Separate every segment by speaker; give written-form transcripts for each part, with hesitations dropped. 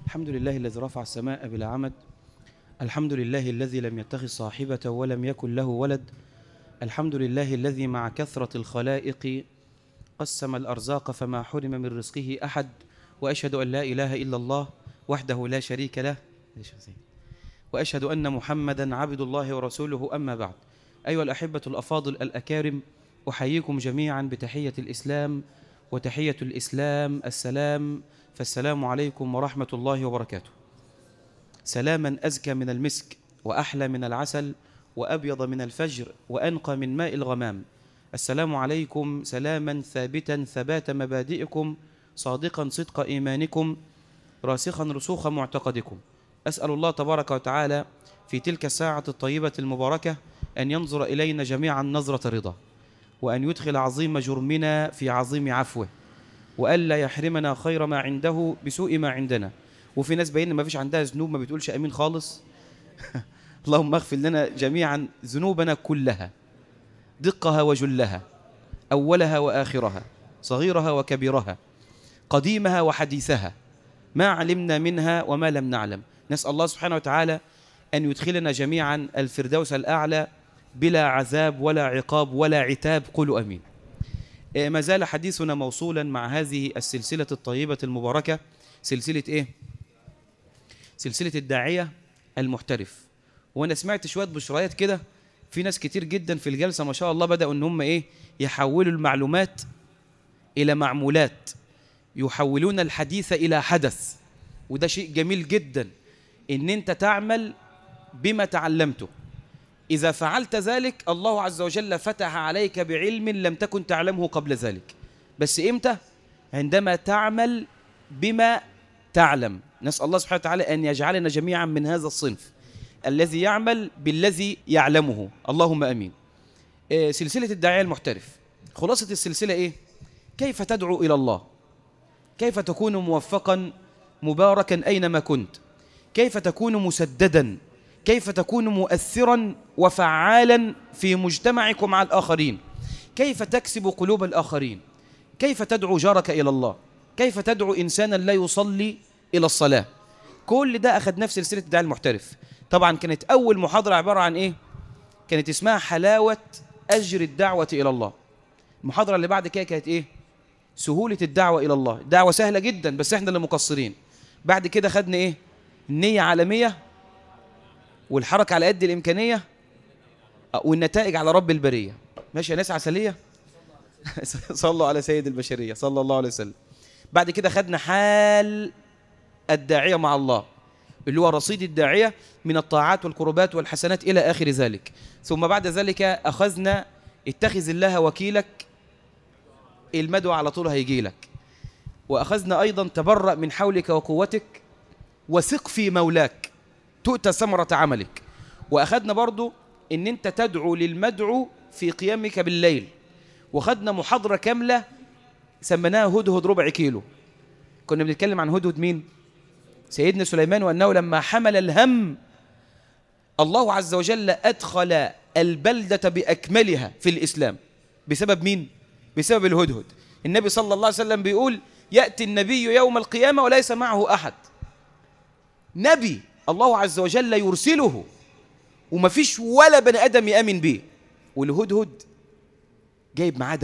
Speaker 1: الحمد لله الذي رفع السماء بلا عمد. الحمد لله الذي لم يتخذ صاحبة ولم يكن له ولد. الحمد لله الذي مع كثرة الخلائق قسم الأرزاق فما حرم من رزقه أحد. وأشهد أن لا إله إلا الله وحده لا شريك له، وأشهد أن محمدا عبد الله ورسوله. أما بعد، أيها الأحبة الأفاضل الأكارم، أحييكم جميعا بتحية الإسلام، وتحية الإسلام السلام، فالسلام عليكم ورحمة الله وبركاته. سلاما أزكى من المسك، وأحلى من العسل، وأبيض من الفجر، وأنقى من ماء الغمام. السلام عليكم سلاما ثابتا ثبات مبادئكم، صادقا صدق إيمانكم، راسخا رسوخ معتقدكم. أسأل الله تبارك وتعالى في تلك الساعة الطيبة المباركة أن ينظر إلينا جميعا نظرة رضا، وأن يدخل عظيم جرمنا في عظيم عفوه، وألا يحرمنا خير ما عنده بسوء ما عندنا. وفي ناس بيننا ما فيش عندها ذنوب ما بتقولش أمين خالص. اللهم اغفر لنا جميعا ذنوبنا كلها، دقها وجلها، أولها وآخرها، صغيرها وكبيرها، قديمها وحديثها، ما علمنا منها وما لم نعلم. نسأل الله سبحانه وتعالى أن يدخلنا جميعا الفردوس الأعلى بلا عذاب ولا عقاب ولا عتاب. قولوا أمين. ما زال حديثنا موصولا مع هذه السلسلة الطيبة المباركة. سلسلة إيه؟ سلسلة الداعية المحترف. وأنا سمعت شوية بشرايات كده، في ناس كتير جدا في الجلسة ما شاء الله بدأوا إن هم إيه؟ يحولوا المعلومات إلى معمولات، يحولون الحديث إلى حدث. وده شيء جميل جدا إن أنت تعمل بما تعلمته. إذا فعلت ذلك الله عز وجل فتح عليك بعلم لم تكن تعلمه قبل ذلك. بس إمتى؟ عندما تعمل بما تعلم. نسأل الله سبحانه وتعالى أن يجعلنا جميعا من هذا الصنف الذي يعمل بالذي يعلمه. اللهم أمين. سلسلة الداعية المحترف، خلاصة السلسلة إيه؟ كيف تدعو إلى الله؟ كيف تكون موفقا مباركا أينما كنت؟ كيف تكون مسددا؟ كيف تكون مؤثرا وفعالا في مجتمعك مع الآخرين؟ كيف تكسب قلوب الآخرين؟ كيف تدعو جارك إلى الله؟ كيف تدعو إنسانا لا يصلي إلى الصلاة؟ كل ده أخذناه في سلسلة الداعية المحترف. طبعا كانت أول محاضرة عبارة عن إيه؟ كانت اسمها حلاوة أجر الدعوة إلى الله. المحاضرة اللي بعد كده كانت إيه؟ سهولة الدعوة إلى الله. دعوة سهلة جدا بس إحنا اللي مقصرين. بعد كده خدنا إيه؟ النية عالمية، والحركة على قد الإمكانية، والنتائج على رب البرية. ماشي يا ناس عسلية؟ صلوا على سيد البشرية صلى الله عليه وسلم. بعد كده خدنا حال الداعية مع الله، اللي هو رصيد الداعية من الطاعات والقربات والحسنات إلى آخر ذلك. ثم بعد ذلك أخذنا اتخذ الله وكيلك، المدعو على طول هيجي لك. وأخذنا أيضا تبرأ من حولك وقوتك، وثق في مولاك تؤتى ثمرة عملك. وأخذنا برضو إن أنت تدعو للمدعو في قيامك بالليل. وخدنا محاضرة كاملة سميناها هدهد ربع كيلو. كنا بنتكلم عن هدهد مين؟ سيدنا سليمان، وأنه لما حمل الهم الله عز وجل أدخل البلدة بأكملها في الإسلام. بسبب مين؟ بسبب الهدهد. النبي صلى الله عليه وسلم بيقول يأتي النبي يوم القيامة وليس معه أحد. نبي الله عز وجل يرسله وما فيش ولا بني آدم يأمن به، والهدهد جايب معاه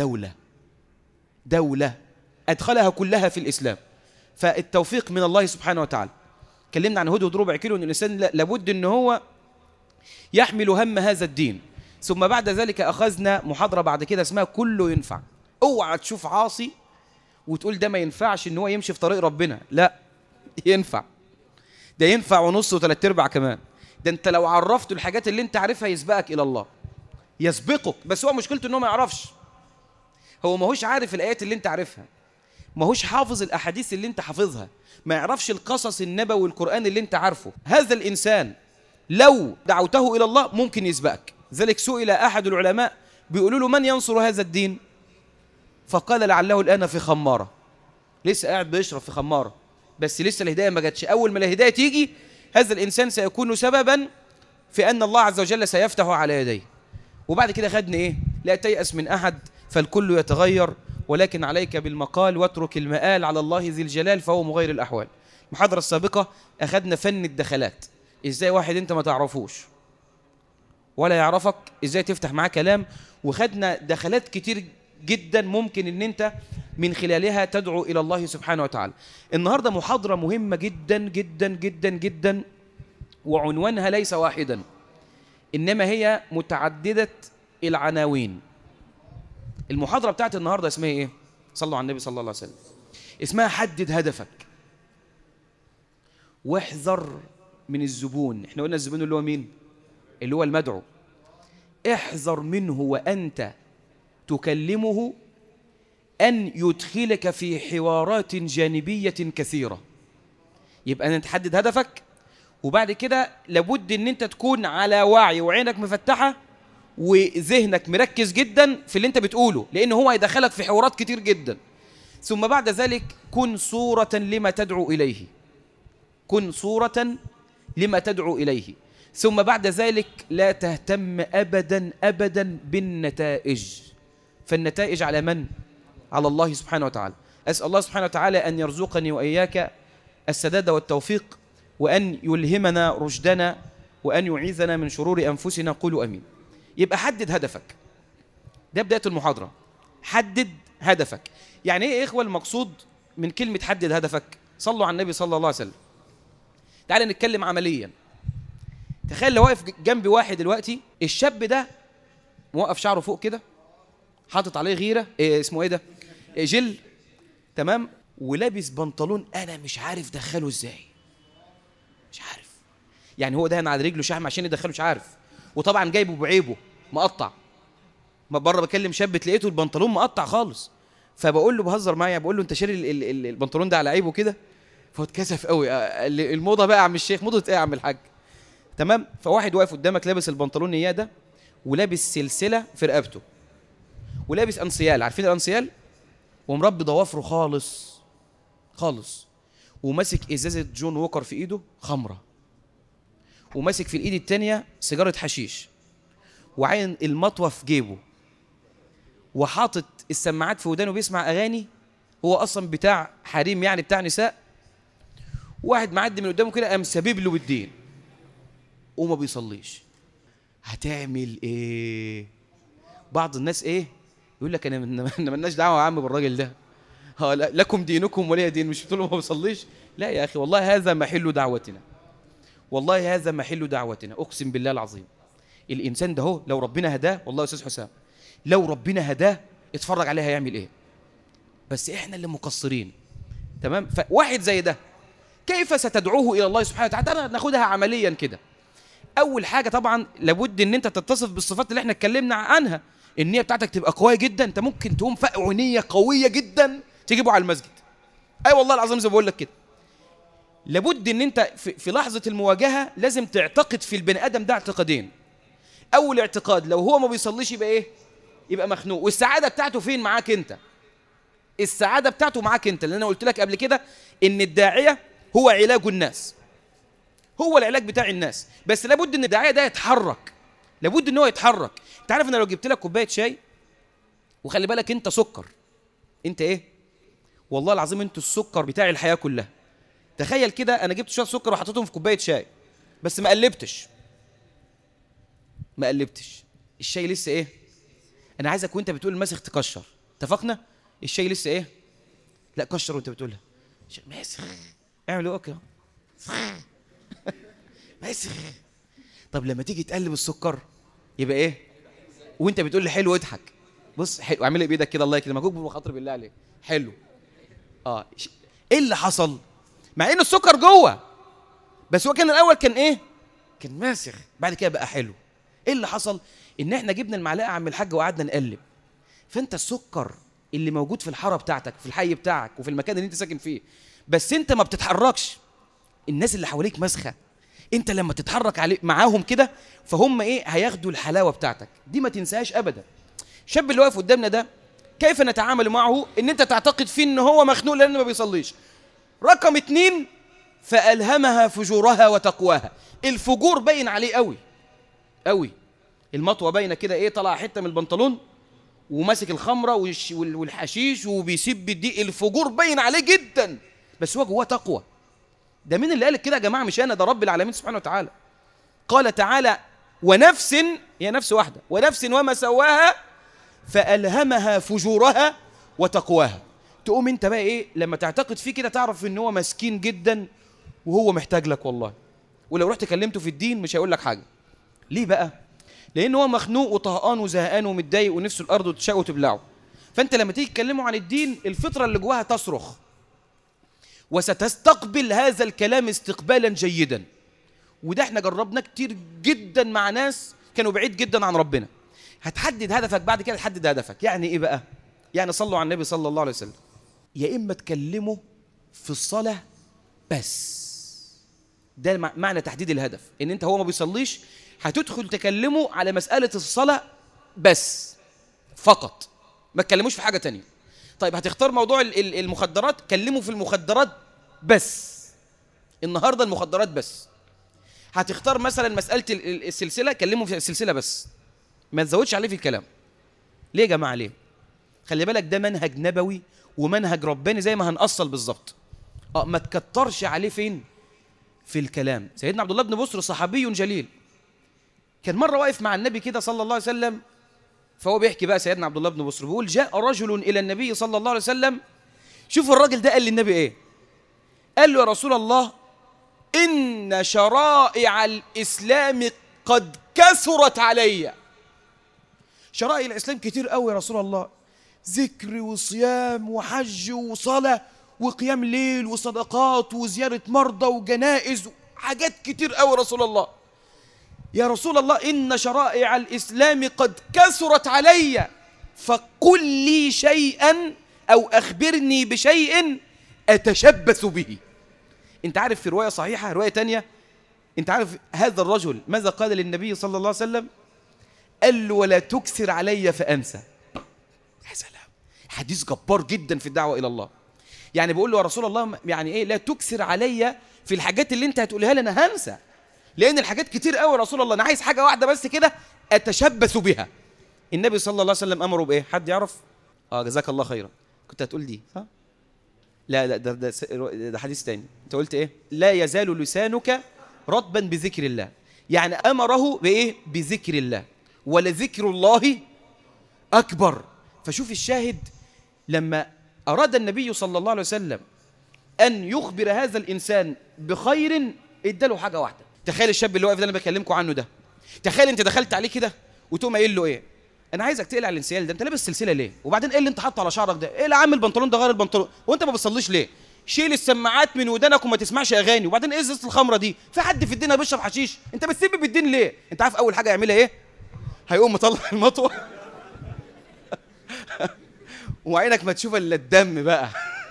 Speaker 1: دولة أدخلها كلها في الإسلام. فالتوفيق من الله سبحانه وتعالى. كلمنا عن هدهد ربع كيلو، أن الإنسان لابد أن هو يحمل هم هذا الدين. ثم بعد ذلك أخذنا محاضرة بعد كده اسمها كله ينفع. اوعى تشوف عاصي وتقول ده ما ينفعش ان هو يمشي في طريق ربنا. لا، ينفع، ده ينفع ونص وثلاث ارباع كمان. ده انت لو عرفته الحاجات اللي انت عارفها يسبقك الى الله، يسبقك. بس هو مشكلته انه ما يعرفش، هو ماهوش عارف الايات اللي انت عارفها، ماهوش حافظ الاحاديث اللي انت حافظها، ما يعرفش القصص النبوي والقرآن اللي انت عارفه. هذا الانسان لو دعوته الى الله ممكن يسبقك. ذلك سئل احد العلماء بيقولوا له من ينصر هذا الدين؟ فقال لعله الآن في خمارة. لسه قاعد بيشرب في خمارة، بس لسه الهداية ما جاتش. أول ما الهداية تيجي هذا الإنسان سيكون سببا في أن الله عز وجل سيفتح على يديه. وبعد كده خدنا إيه؟ لا تيأس من أحد فالكل يتغير، ولكن عليك بالمقال واترك المآل على الله ذي الجلال فهو مغير الأحوال. المحاضرة السابقة أخذنا فن الدخلات، إزاي واحد أنت ما تعرفوش ولا يعرفك إزاي تفتح معاه كلام، وخدنا دخلات كتير جدا ممكن أن أنت من خلالها تدعو إلى الله سبحانه وتعالى. النهاردة محاضرة مهمة جدا جدا جدا جدا، وعنوانها ليس واحدا إنما هي متعددة العناوين. المحاضرة بتاعت النهاردة اسمها إيه؟ صلوا على النبي صلى الله عليه وسلم. اسمها حدد هدفك واحذر من الزبون. احنا قلنا الزبون اللي هو مين؟ اللي هو المدعو. احذر منه وأنت تكلمه أن يدخلك في حوارات جانبية كثيرة. يبقى أنت تحدد هدفك، وبعد كده لابد أن أنت تكون على وعي وعينك مفتحة وذهنك مركز جدا في اللي أنت بتقوله، لأنه هو يدخلك في حوارات كتير جدا. ثم بعد ذلك كن صورة لما تدعو إليه، كن صورة لما تدعو إليه. ثم بعد ذلك لا تهتم أبدا أبدا بالنتائج، فالنتائج على من؟ على الله سبحانه وتعالى. أسأل الله سبحانه وتعالى أن يرزقني وإياك السداد والتوفيق، وأن يلهمنا رشدنا، وأن يعيذنا من شرور أنفسنا. قولوا أمين. يبقى حدد هدفك، ده بداية المحاضرة. حدد هدفك. يعني إيه يا إخوة المقصود من كلمة حدد هدفك؟ صلوا على النبي صلى الله عليه وسلم. تعالى نتكلم عمليا. تخيل لو واقف جنبي واحد دلوقتي، الشاب ده موقف شعره فوق كده، حاطط عليه غيرة، اسمه ايه ده؟ جل، تمام، ولابس بنطلون انا مش عارف دخله ازاي، مش عارف. يعني هو دهن على رجله شحم عشان يدخله، مش عارف. وطبعا جايبه بعيبه مقطع. ما بره بكلم شاب تلاقيته البنطلون مقطع خالص، فبقول له بهزر معايا، بقول له انت شاري البنطلون ده على عيبه كده؟ فهو اتكسف قوي. الموضه بقى يا عم الشيخ، موضه ايه يا عم الحاج؟ تمام. فواحد واقف قدامك لابس البنطلون اياه ده، ولابس سلسله في رقبته، ولابس انسيال، عارفين الانسيال؟ ومربي ضوافره خالص خالص، وماسك ازازه جون ووكر في ايده خمره، وماسك في الايد التانيه سيجاره حشيش، وعين المطوه في جيبه، وحاطط السماعات في ودانه بيسمع اغاني. هو اصلا بتاع حريم، يعني بتاع نساء. واحد معدي من قدامه كده قام سبيب له بالدين وما بيصليش. هتعمل ايه؟ بعض الناس ايه يقول لك انا مالناش دعوه يا عم بالراجل ده، لكم دينكم ولي دين. مش بتقول له ما بيصليش؟ لا يا اخي، والله هذا محل دعوتنا، والله هذا محل دعوتنا، اقسم بالله العظيم. الانسان ده هو لو ربنا هداه، والله يا استاذ حسام لو ربنا هداه اتفرج عليه هيعمل ايه. بس احنا اللي مقصرين. تمام. فواحد زي ده كيف ستدعوه الى الله سبحانه وتعالى؟ تعالى ناخدها عمليا كده. اول حاجه طبعا لابد ان انت تتصف بالصفات اللي احنا اتكلمنا عنها. النيه بتاعتك تبقى قويه جدا. انت ممكن تقوم فقع نيه قويه جدا تجيبه على المسجد. اي والله العظيم زي ما بقول لك كده. لابد ان انت في لحظه المواجهه لازم تعتقد في البني ادم ده اعتقادين. اول اعتقاد، لو هو ما بيصليش يبقى ايه؟ يبقى مخنوق. والسعاده بتاعته فين؟ معاك انت. السعاده بتاعته معاك انت، لان انا قلت لك قبل كده ان الداعيه هو علاج الناس، هو العلاج بتاع الناس. بس لابد ان الداعيه ده يتحرك، لابد ان هو يتحرك. انت عارف ان لو جبت لك كوبايه شاي، وخلي بالك انت سكر، انت ايه؟ والله العظيم انت السكر بتاع الحياه كلها. تخيل كده انا جبت شويه سكر وحطيتهم في كوبايه شاي، بس ما قلبتش، الشاي لسه ايه؟ انا عايزك وانت بتقول الماسخ تكشر. اتفقنا؟ الشاي لسه ايه؟ لا كشر وانت بتقولها. ماسخ. اعمل اوكي ماسخ. طب لما تيجي تقلب السكر يبقى ايه؟ وانت بتقول لي حلو اضحك. بص حلو، اعمل لي بايدك كده الله كده مجهود بخاطر بالله عليك. حلو. ايه اللي حصل؟ مع ان السكر جوه، بس هو كان الاول كان ايه؟ كان ماسخ، بعد كده بقى حلو. ايه اللي حصل؟ ان احنا جبنا المعلقه عم الحاج وقعدنا نقلب. فانت السكر اللي موجود في الحاره بتاعتك، في الحي بتاعك، وفي المكان اللي انت ساكن فيه، بس انت ما بتتحركش. الناس اللي حواليك مسخه، انت لما تتحرك عليه معاهم كده فهم ايه؟ هياخدوا الحلاوه بتاعتك دي، ما تنساهاش ابدا. الشاب اللي واقف قدامنا ده كيف نتعامل معه؟ ان انت تعتقد فيه ان هو مخنوق لانه ما بيصليش. رقم 2، فألهمها فجورها وتقواها. الفجور باين عليه قوي قوي. المطوه باينه كده ايه؟ طلع حته من البنطلون وماسك الخمره والحشيش وبيسب الدقيق. الفجور باين عليه جدا، بس هو جواه تقوى. ده مين اللي قال كده يا جماعة؟ مش أنا، ده رب العالمين سبحانه وتعالى. قال تعالى ونفس، هي نفس واحدة، ونفس وما سواها فألهمها فجورها وتقواها. تقوم انت بقى ايه لما تعتقد فيه كده تعرف ان هو مسكين جدا وهو محتاج لك والله، ولو رحت كلمته في الدين مش هيقول لك حاجة. ليه بقى؟ لأن هو مخنوق وطهقان وزهقان ومتضايق ونفسه الأرض وتشاء وتبلعه. فأنت لما تيجي تكلمه عن الدين الفطرة اللي جواها تصرخ، وستستقبل هذا الكلام استقبالا جيدا. وده احنا جربناه كتير جدا مع ناس كانوا بعيد جدا عن ربنا. هتحدد هدفك بعد كده، تحدد هدفك. يعني ايه بقى؟ يعني صلوا على النبي صلى الله عليه وسلم. يا إما تكلمه في الصلاة بس، ده معنى تحديد الهدف، ان انت هو ما بيصليش هتدخل تكلمه على مسألة الصلاة بس فقط، ما تكلموش في حاجة تانية. طيب هتختار موضوع المخدرات، كلمه في المخدرات بس، النهاردة المخدرات بس. هتختار مثلا مسألة السلسلة، كلمه في السلسلة بس، ما تزودش عليه في الكلام. ليه يا جماعة؟ ليه؟ خلي بالك ده منهج نبوي ومنهج رباني زي ما هنأصل بالظبط. ما تكترش عليه فين؟ في الكلام. سيدنا عبد الله بن بصر صحابي جليل، كان مرة واقف مع النبي كده صلى الله عليه وسلم، فهو بيحكي بقى سيدنا عبد الله بن بصر بيقول جاء رجل إلى النبي صلى الله عليه وسلم. شوف الراجل ده قال للنبي إيه؟ قال له يا رسول الله إن شرائع الإسلام قد كثرت علي. شرائع الإسلام كتير قوي يا رسول الله، ذكر وصيام وحج وصلاة وقيام ليل وصدقات وزيارة مرضى وجنائز، حاجات كتير قوي يا رسول الله. يا رسول الله إن شرائع الإسلام قد كثرت علي، فقل لي شيئا أو أخبرني بشيء أتشبث به. أنت عارف في رواية صحيحة، رواية تانية، أنت عارف هذا الرجل ماذا قال للنبي صلى الله عليه وسلم؟ قال له ولا تكثر علي فأنسى. يا سلام، حديث جبار جدا في الدعوة إلى الله. يعني بيقول له يا رسول الله يعني إيه لا تكثر علي في الحاجات اللي أنت هتقولها لي، أنا هنسى، لأن الحاجات كتير قوي يا رسول الله، أنا عايز حاجة واحدة بس كده أتشبث بها. النبي صلى الله عليه وسلم أمره بإيه؟ حد يعرف؟ جزاك الله خيرا. كنت هتقول دي صح؟ لا ده حديث تاني. أنت قلت إيه؟ لا يزال لسانك رطبا بذكر الله. يعني أمره بإيه؟ بذكر الله، ولذكر الله أكبر. فشوف الشاهد، لما أراد النبي صلى الله عليه وسلم أن يخبر هذا الإنسان بخير اداله حاجة واحدة. تخيل الشاب اللي واقف ده اللي بكلمكم عنه ده، تخيل انت دخلت عليه كده وتقوم قايل له ايه؟ انا عايزك تقلع الانسيال ده، انت لابس سلسله ليه؟ وبعدين ايه اللي انت حاطه على شعرك ده؟ ايه اللي عامل البنطلون ده غير البنطلون؟ وانت ما بتصليش ليه؟ شيل السماعات من ودانك وما تسمعش اغاني، وبعدين ايه ازازه الخمره دي؟ في حد في الدنيا بيشرب حشيش؟ انت بتسيب بالدين ليه؟ انت عارف اول حاجه يعملها ايه؟ هيقوم مطلع المطوه وعينك ما تشوف الا الدم بقى.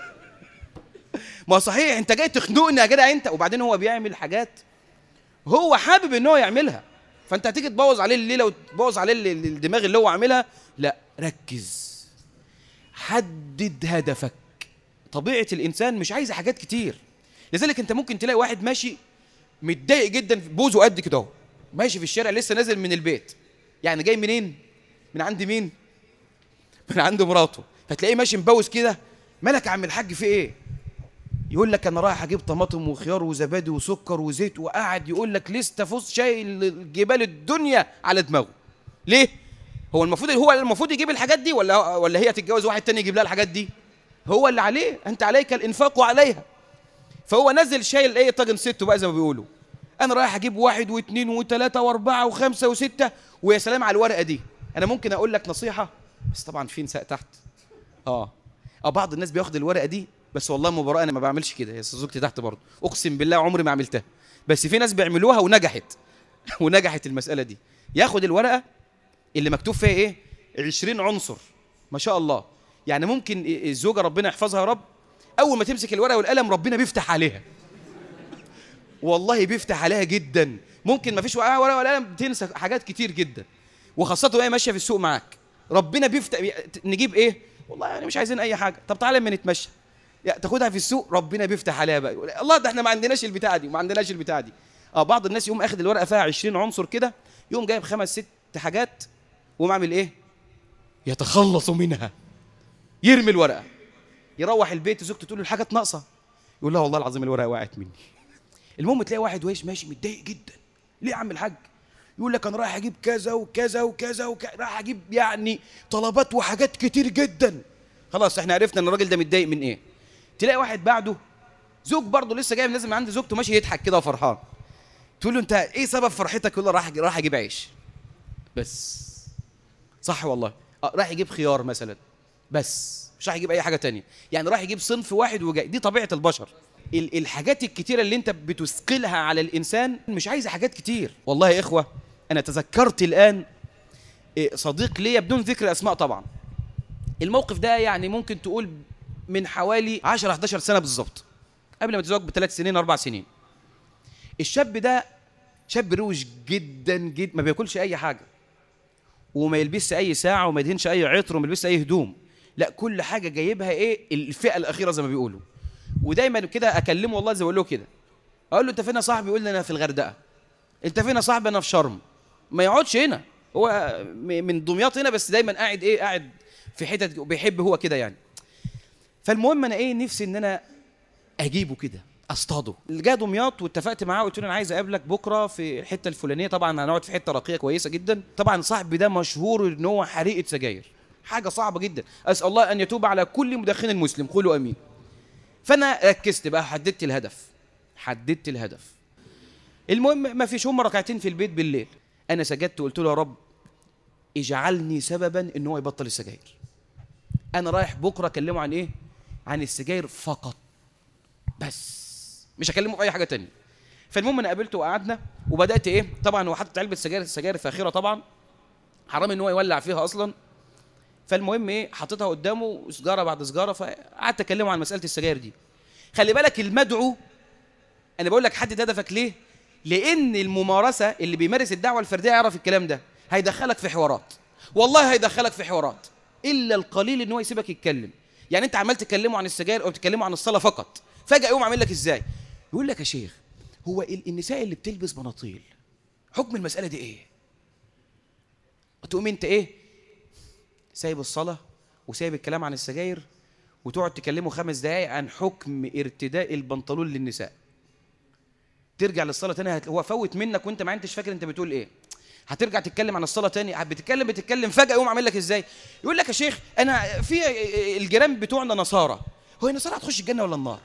Speaker 1: ما صحيح انت جاي تخنقني يا جدع انت، وبعدين هو بيعمل حاجات هو حابب ان هو يعملها، فانت هتيجي تبوظ عليه الليله وتبوظ عليه الدماغ اللي هو عاملها. لا، ركز، حدد هدفك. طبيعه الانسان مش عايز حاجات كتير، لذلك انت ممكن تلاقي واحد ماشي متضايق جدا، بوزه قد كده اهو، ماشي في الشارع لسه نازل من البيت، يعني جاي منين؟ من عند مين؟ من عند مراته. فتلاقيه ماشي مبوز كده، مالك يا عم الحاج في ايه؟ يقول لك انا رايح اجيب طماطم وخيار وزبادي وسكر وزيت، وقاعد يقول لك لسه فوز شايل جبال الدنيا على دماغه. ليه؟ هو المفروض يجيب الحاجات دي، ولا هي تتجوز واحد تاني يجيب لها الحاجات دي؟ هو اللي عليه، انت عليك الانفاق عليها. فهو نزل شايل ايه؟ طاجن سته بقى زي ما بيقولوا. انا رايح اجيب 1 و2 و3 و4 و5 و6، ويا سلام على الورقه دي. انا ممكن اقول لك نصيحه، بس طبعا في نساء تحت. بعض الناس بياخد الورقه دي، بس والله مباراه انا ما بعملش كده، يا زوجتي تحت برضه، اقسم بالله عمري ما عملتها، بس في ناس بيعملوها ونجحت ونجحت المساله دي. ياخد الورقه اللي مكتوب فيها ايه؟ 20 عنصر، ما شاء الله. يعني ممكن الزوجه ربنا يحفظها يا رب، اول ما تمسك الورقه والقلم ربنا بيفتح عليها والله بيفتح عليها جدا. ممكن ما فيش ورقه ولا قلم تنسى حاجات كتير جدا، وخاصه وهي ماشيه في السوق معاك ربنا بيفتح. نجيب ايه؟ والله يعني مش عايزين اي حاجه، طب تعالى اما نتمشى، تاخدها في السوق ربنا بيفتح عليها بقى. الله، ده احنا ما عندناش البتاعه دي وما عندناش البتاعه دي. بعض الناس يقوم اخد الورقه فيها 20 عنصر كده، يقوم جايب 5 6 حاجات، ويقوم عامل ايه؟ يتخلص منها، يرمي الورقه. يروح البيت زوجته تقول له الحاجات ناقصه، يقول لها والله العظيم الورقه وقعت مني المهم تلاقي واحد ويش ماشي متضايق جدا. ليه يا عم الحاج؟ يقول لك انا رايح اجيب كذا وكذا وكذا وكذا، رايح اجيب يعني طلبات وحاجات كتير جدا. خلاص احنا عرفنا ان الراجل ده متضايق من ايه. تلاقي واحد بعده زوج برضه لسه جاي لازم عند زوجته ماشي يضحك كده وفرحان. تقول له انت ايه سبب فرحتك؟ يقول له راح اجيب عيش بس. صح والله. راح يجيب خيار مثلا بس، مش راح يجيب اي حاجه تانية. يعني راح يجيب صنف واحد وجاي. دي طبيعه البشر. الحاجات الكتيره اللي انت بتثقلها على الانسان مش عايزه حاجات كتير. والله يا اخوه انا تذكرت الان صديق ليا بدون ذكر اسماء طبعا. الموقف ده يعني ممكن تقول من حوالي 10 11 سنه بالظبط، قبل ما يتزوج ب3 سنين 4 سنين. الشاب ده شاب روش جدا جدا، ما بياكلش اي حاجه وما يلبسش اي ساعه وما يدهنش اي عطر وما يلبسش اي هدوم، لا كل حاجه جايبها ايه الفئه الاخيره زي ما بيقولوا. ودايما كده اكلمه والله زي ما بقول له كده، اقول له انت فين يا صاحبي؟ يقول لي انا في الغردقه. انت فين يا صاحبي؟ انا في شرم. ما يقعدش هنا، هو من دمياط هنا بس دايما قاعد ايه، قاعد في حتت بيحب هو كده يعني. فالمهم انا ايه نفسي ان انا اجيبه كده اصطاده. جه دمياط واتفقت معاه وقلت له انا عايز اقابلك بكره في الحته الفلانيه، طبعا هنقعد في حته راقيه كويسه جدا. طبعا صاحبي ده مشهور ان هو حريقه سجاير، حاجه صعبه جدا. اسال الله ان يتوب على كل مدخن مسلم، قولوا امين. فانا ركزت بقى، حددت الهدف. المهم ما فيش، هم ركعتين في البيت بالليل. انا سجدت وقلت له يا رب اجعلني سببا ان هو يبطل السجاير. انا رايح بكره اكلمه عن ايه؟ عن السجاير فقط بس، مش هكلمه في اي حاجه تانية. فالمهم انا قابلته وقعدنا وبدات ايه، طبعا هو حاطط علبه السجاير فاخره طبعا، حرام ان هو يولع فيها اصلا. فالمهم ايه حاططها قدامه سجاره بعد سجاره، فقعدت اكلمه عن مساله السجاير دي. خلي بالك المدعو، انا بقول لك حدد هدفك ليه؟ لان الممارسه اللي بيمارس الدعوه الفرديه يعرف الكلام ده، هيدخلك في حوارات، والله هيدخلك في حوارات، الا القليل ان هو يسيبك يتكلم. يعني انت عمال تكلمه عن السجاير او تكلمه عن الصلاه فقط، فجاه يقوم عامل لك ازاي؟ يقول لك يا شيخ هو النساء اللي بتلبس بناطيل حكم المساله دي ايه؟ تقوم انت ايه سايب الصلاه وسايب الكلام عن السجاير وتقعد تكلمه 5 دقايق عن حكم ارتداء البنطلون للنساء. ترجع للصلاه تاني هو فوت منك وانت ما انتش فاكر انت بتقول ايه. هترجع تتكلم عن الصلاه تاني، بتتكلم فجاه يقوم عامل لك ازاي؟ يقول لك يا شيخ انا في الجيران بتوعنا نصارى، هو النصارى هتخش الجنه ولا النار؟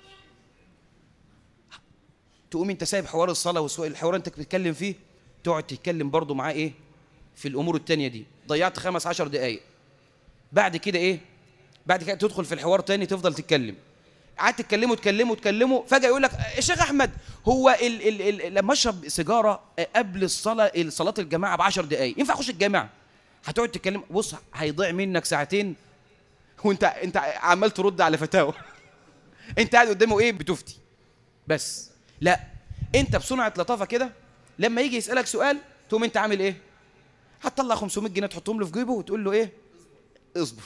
Speaker 1: تقوم انت سايب حوار الصلاه والحوار انت بتتكلم فيه، تقعد تتكلم برضه معاه ايه في الامور التانيه دي. ضيعت 15 دقائق. بعد كده ايه؟ بعد كده تدخل في الحوار تاني، تفضل تتكلم، قعدت تكلمه فجاه يقول لك يا شيخ احمد هو لما اشرب سيجاره قبل الصلاه صلاه الجماعه ب10 دقائق ينفع اخش الجامع؟ هتقعد تتكلم، بص هيضيع منك ساعتين وانت عمال ترد على فتاوى انت قاعد قدامه ايه بتفتي بس. لا انت بصنعه لطافه كده لما يجي يسالك سؤال تقوم انت عامل ايه؟ هتطلع 500 جنيه تحطهم له في جيبه وتقول له ايه؟ اصبر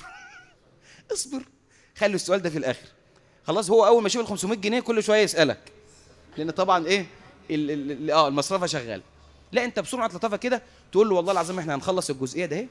Speaker 1: اصبر، خلي السؤال ده في الاخر. خلاص هو اول ما يشوف ال 500 جنيه كل شويه يسالك، لان طبعا ايه المصرفه شغاله. لا انت بسرعه لطافه كده تقول له والله العظيم احنا هنخلص الجزئيه ده اهي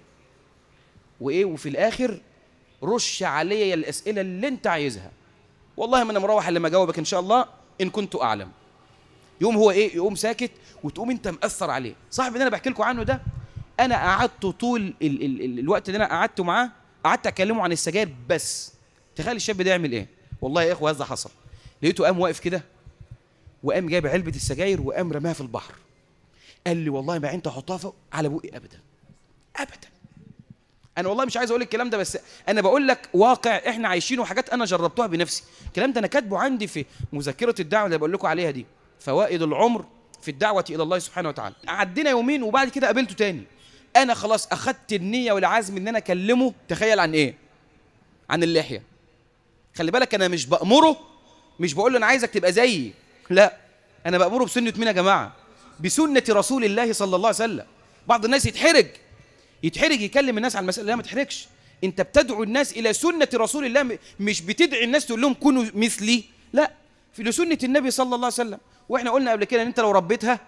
Speaker 1: وايه، وفي الاخر رش عليا الاسئله اللي انت عايزها، والله ما انا مروح الا ما اجاوبك ان شاء الله ان كنت اعلم. يقوم هو ايه؟ يقوم ساكت وتقوم انت مأثر عليه. صاحبي اللي انا بحكي لكم عنه ده انا قعدت طول الوقت اللي انا قعدته معاه قعدت اكلمه عن السجاير بس. تخيل الشاب ده يعمل ايه؟ والله يا اخوه هذا حصل. لقيته قام واقف كده وقام جايب علبه السجاير وقام رماها في البحر. قال لي والله ما انت احطها فوق على بوقي ابدا ابدا. انا والله مش عايز اقول الكلام ده بس انا بقول لك واقع احنا عايشينه وحاجات انا جربتها بنفسي. الكلام ده انا كاتبه عندي في مذكره الدعوه اللي بقول لكم عليها دي، فوائد العمر في الدعوه الى الله سبحانه وتعالى. عدينا يومين وبعد كده قابلته تاني. انا خلاص اخدت النيه والعزم ان انا اكلمه. تخيل عن ايه؟ عن اللحيه. خلي بالك انا مش بامره، مش بقول له انا عايزك تبقى زيي، لا انا بامره بسنه مين يا جماعه؟ بسنه رسول الله صلى الله عليه وسلم. بعض الناس يتحرج يكلم الناس عن المساله. لا ما تحرجش، انت بتدعو الناس الى سنه رسول الله، مش بتدعي الناس تقول لهم كونوا مثلي، لا في لسنه النبي صلى الله عليه وسلم. واحنا قلنا قبل كده ان انت لو ربيتها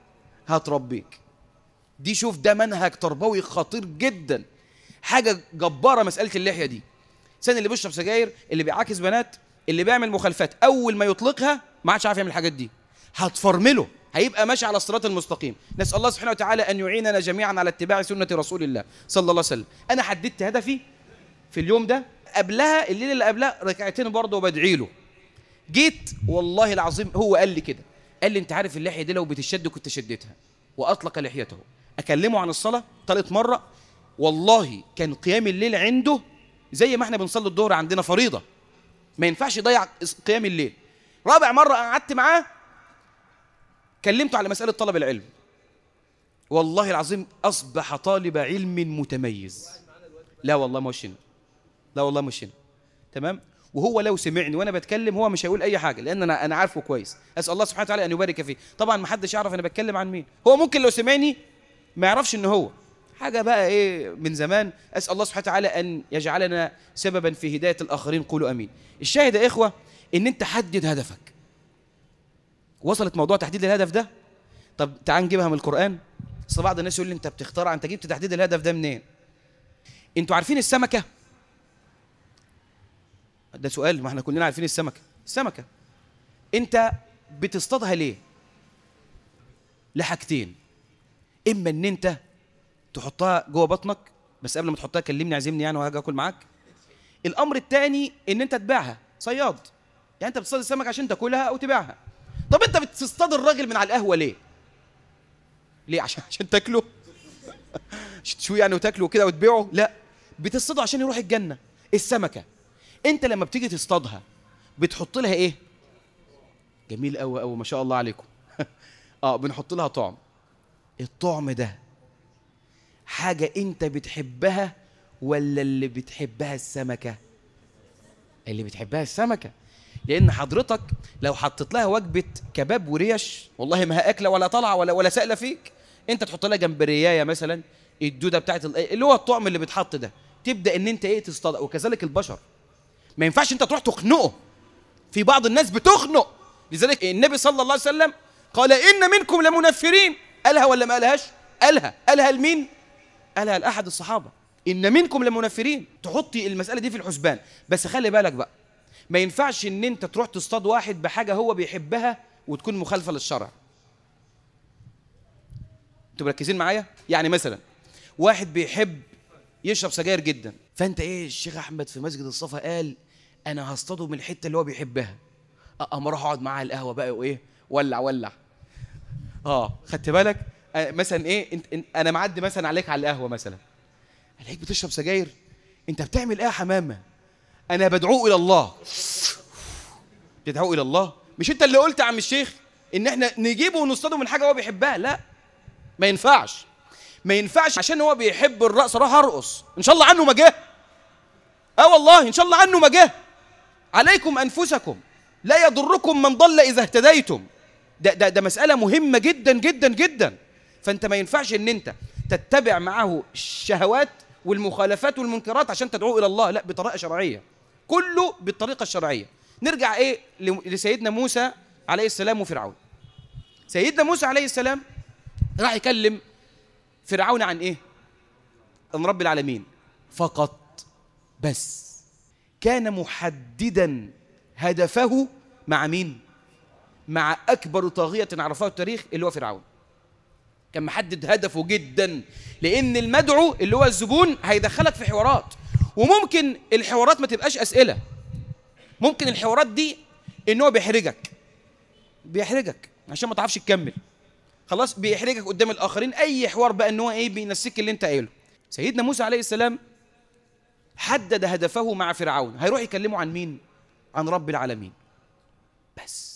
Speaker 1: هتربيك. دي شوف ده منهج تربوي خطير جدا، حاجه جباره مساله اللحيه دي. الانسان اللي بيشرب سجاير، اللي بيعاكس بنات، اللي بيعمل مخالفات، اول ما يطلقها ما عادش عارف يعمل الحاجات دي. هتفرمله، هيبقى ماشي على الصراط المستقيم. نسأل الله سبحانه وتعالى أن يعيننا جميعا على اتباع سنة رسول الله صلى الله عليه وسلم. أنا حددت هدفي في اليوم ده، قبلها الليلة اللي قبلها ركعتين برضه وبدعي له. جيت والله العظيم هو قال لي كده، قال لي أنت عارف اللحية دي لو بتشد كنت شدتها، وأطلق لحيته. أكلمه عن الصلاة ثالث مرة، والله كان قيام الليل عنده زي ما احنا بنصلي الظهر عندنا فريضة، ما ينفعش يضيع قيام الليل. رابع مرة قعدت معاه كلمته على مسألة طلب العلم، والله العظيم أصبح طالب علم متميز. لا والله مش هنا، لا والله مش هنا، تمام. وهو لو سمعني وانا بتكلم هو مش هيقول اي حاجه، لان انا عارفه كويس. اسال الله سبحانه وتعالى ان يبارك فيه. طبعا ما حدش يعرف انا بتكلم عن مين، هو ممكن لو سمعني ما يعرفش ان هو حاجه بقى ايه من زمان. اسال الله سبحانه وتعالى ان يجعلنا سببا في هدايه الاخرين، قولوا امين. الشاهد يا اخوه ان انت حدد هدفك. وصلت موضوع تحديد الهدف ده؟ طب تعال نجيبها من القران. اصل بعض الناس يقول لي انت بتخترع، انت جبت تحديد الهدف ده منين؟ انتوا عارفين السمكه؟ ده سؤال، ما احنا كلنا عارفين السمكه. السمكه انت بتصطادها ليه؟ لحاجتين، اما ان انت تحطها جوه بطنك، بس قبل ما تحطها كلمني عزمني يعني وهاجي اكل معاك. الامر الثاني ان انت تبيعها، صياد، يعني انت بتصطاد السمك عشان تاكلها او تبيعها. طب انت بتصطاد الراجل من على القهوه ليه؟ ليه؟ عشان تاكله؟ عشان تشويه يعني وتاكله كده وتبيعه؟ لا، بتصطاده عشان يروح الجنه. السمكه انت لما بتيجي تصطادها بتحط لها ايه؟ جميل قوي قوي ما شاء الله عليكم. بنحط لها طعم. الطعم ده حاجه انت بتحبها ولا اللي بتحبها السمكه؟ اللي بتحبها السمكه، لان حضرتك لو حطيت لها وجبه كباب وريش والله ما هي اكله ولا طالعه ولا سائله فيك. انت تحط لها جمبريايه مثلا، الدوده بتاعت اللي هو الطعم اللي بيتحط ده، تبدا ان انت ايه تصطاد. وكذلك البشر، ما ينفعش انت تروح تخنقه. في بعض الناس بتخنق، لذلك النبي صلى الله عليه وسلم قال ان منكم لمنفرين. قالها ولا ما قالهاش؟ قالها لمين؟ قالها لاحد الصحابه، ان منكم لمنفرين. تحطي المساله دي في الحسبان. بس خلي بالك بقى، ما ينفعش ان انت تروح تصطاد واحد بحاجه هو بيحبها وتكون مخالفه للشرع. انتوا مركزين معايا؟ يعني مثلا واحد بيحب يشرب سجاير جدا، فانت ايه الشيخ احمد في مسجد الصفا قال انا هصطاده من الحته اللي هو بيحبها، اما اروح اقعد معاه على القهوه بقى وايه ولع. خدت بالك؟ مثلا ايه انا معدي مثلا عليك على القهوه مثلا، الاقيك بتشرب سجاير، انت بتعمل ايه يا حمامه؟ انا بدعوه الى الله. تدعوه الى الله؟ مش انت اللي قلت يا عم الشيخ ان احنا نجيبه ونصطاده من حاجه هو بيحبها؟ لا، ما ينفعش، ما ينفعش. عشان هو بيحب الرقص اروح ارقص، ان شاء الله عنه ما جه. والله ان شاء الله عنه ما جه. عليكم انفسكم لا يضركم من ضل اذا اهتديتم. ده مساله مهمه جدا جدا جدا. فانت ما ينفعش ان انت تتبع معه الشهوات والمخالفات والمنكرات عشان تدعوه الى الله، لا، بطريقه شرعيه، كله بالطريقه الشرعيه. نرجع ايه لسيدنا موسى عليه السلام وفرعون. سيدنا موسى عليه السلام راح يكلم فرعون عن ايه؟ عن رب العالمين فقط. بس كان محددا هدفه مع مين؟ مع اكبر طاغية عرفه التاريخ اللي هو فرعون. كان محدد هدفه جدا، لان المدعو اللي هو الزبون هيدخلك في حوارات، وممكن الحوارات ما تبقاش اسئله، ممكن الحوارات دي ان هو بيحرجك عشان ما تعرفش تكمل، خلاص بيحرجك قدام الاخرين. اي حوار بقى ان هو ايه بينسيك اللي انت قايله. سيدنا موسى عليه السلام حدد هدفه مع فرعون، هيروح يكلمه عن مين؟ عن رب العالمين. بس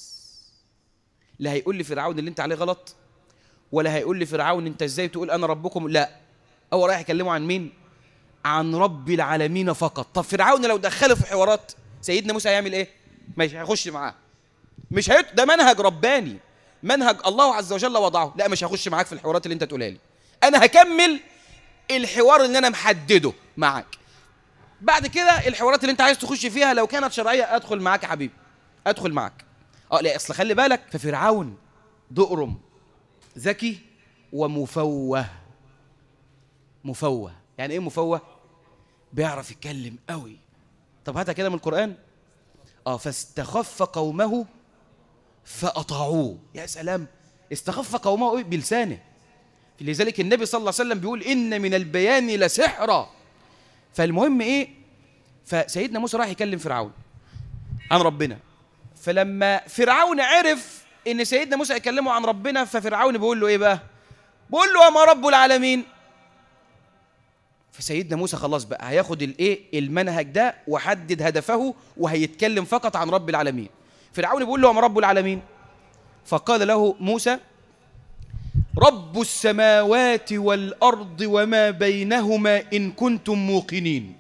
Speaker 1: لا هيقول لي فرعون اللي انت عليه غلط، ولا هيقول لي فرعون انت ازاي تقول انا ربكم، لا، هو رايح يكلمه عن مين؟ عن رب العالمين فقط. طب فرعون لو دخله في حوارات سيدنا موسى هيعمل ايه؟ مش هيخش معاه، مش ده منهج رباني، منهج الله عز وجل وضعه. لا، مش هخش معاك في الحوارات اللي انت تقولها لي، انا هكمل الحوار اللي انا محدده معاك. بعد كده الحوارات اللي انت عايز تخش فيها لو كانت شرعيه ادخل معاك يا حبيبي، ادخل معاك. لا، اصل خلي بالك، ففرعون ضئرم ذكي ومفوه. مفوه يعني ايه مفوه؟ بيعرف يتكلم قوي. طب هاتها كده من القرآن. فاستخف قومه فأطاعوه. يا سلام، استخف قومه بلسانه. لذلك النبي صلى الله عليه وسلم بيقول إن من البيان لسحرا. فالمهم إيه، فسيدنا موسى راح يكلم فرعون عن ربنا. فلما فرعون عرف إن سيدنا موسى يكلمه عن ربنا، ففرعون بيقول له إيه بقى؟ بيقول له وما رب العالمين. فسيدنا موسى خلاص بقى هياخد الايه المنهج ده وحدد هدفه وهيتكلم فقط عن رب العالمين. فرعون بيقول له وما رب العالمين؟ فقال له موسى رب السماوات والأرض وما بينهما إن كنتم موقنين.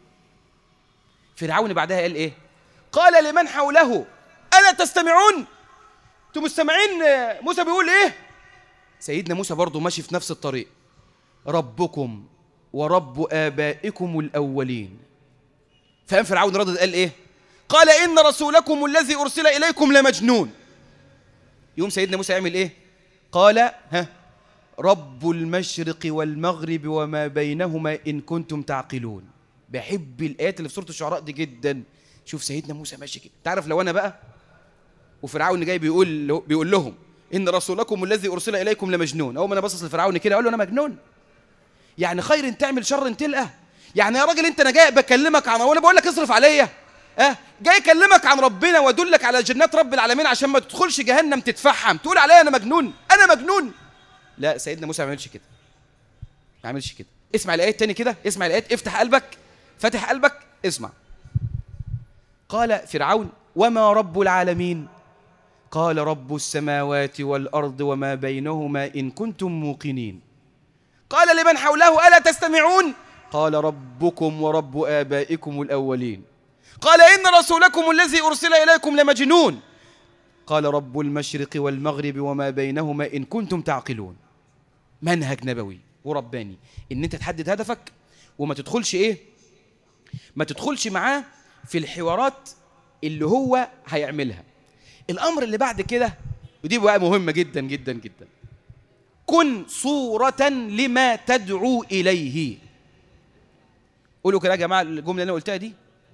Speaker 1: فرعون بعدها قال إيه؟ قال لمن حوله ألا تستمعون؟ أنتم مستمعين موسى بيقول إيه؟ سيدنا موسى برضو ماشي في نفس الطريق، ربكم ورب آبائكم الأولين. فقام فرعون ردد قال إيه؟ قال إن رسولكم الذي أرسل إليكم لمجنون. يوم سيدنا موسى يعمل إيه؟ قال رب المشرق والمغرب وما بينهما إن كنتم تعقلون. بحب الآيات اللي في سورة الشعراء دي جدا. شوف سيدنا موسى ماشي كده. تعرف لو أنا بقى وفرعون جاي بيقول لهم إن رسولكم الذي أرسل إليكم لمجنون، أول ما أنا بصص لفرعون كده أقول له أنا مجنون؟ يعني خير تعمل شر تلقى؟ يعني يا راجل أنت أنا جاي بكلمك عن، وأنا بقول لك اصرف عليا، جاي أكلمك عن ربنا وأدلك على جنات رب العالمين عشان ما تدخلش جهنم تتفحم، تقول عليا أنا مجنون؟ أنا مجنون؟ لا، سيدنا موسى ما يعملش كده، ما يعملش كده. اسمع الآيات تاني كده، اسمع الآيات، افتح قلبك، فتح قلبك، اسمع. قال فرعون وما رب العالمين؟ قال رب السماوات والأرض وما بينهما إن كنتم موقنين. قال لمن حوله ألا تستمعون؟ قال ربكم ورب آبائكم الأولين. قال إن رسولكم الذي أرسل إليكم لمجنون. قال رب المشرق والمغرب وما بينهما إن كنتم تعقلون. منهج نبوي ورباني إن أنت تحدد هدفك وما تدخلش إيه؟ ما تدخلش معاه في الحوارات اللي هو هيعملها. الأمر اللي بعد كده ودي بقى مهمة جدا جدا جدا، كن صورة لما تدعو إليه. قولوا كده يا جماعة الجملة اللي أنا قلتها دي،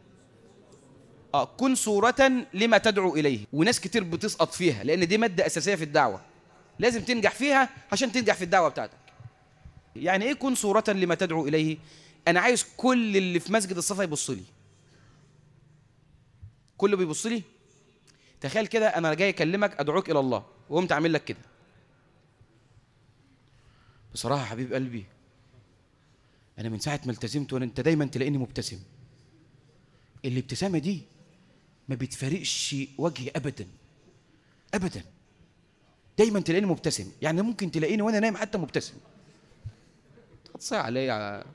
Speaker 1: كن صورة لما تدعو إليه. وناس كتير بتسقط فيها لأن دي مادة أساسية في الدعوة، لازم تنجح فيها عشان تنجح في الدعوة بتاعتك. يعني إيه كن صورة لما تدعو إليه؟ أنا عايز كل اللي في مسجد الصفا يبص لي، كله بيبص لي. تخيل كده أنا جاي أكلمك أدعوك إلى الله وقمت أعمل لك كده. بصراحة حبيب قلبي أنا من ساعة ما التزمت وأنت دايما تلاقيني مبتسم. الابتسامة دي ما بتفارقش وجهي أبدا أبدا، دايما تلاقيني مبتسم. يعني ممكن تلاقيني وأنا نايم حتى مبتسم. هتصيح عليا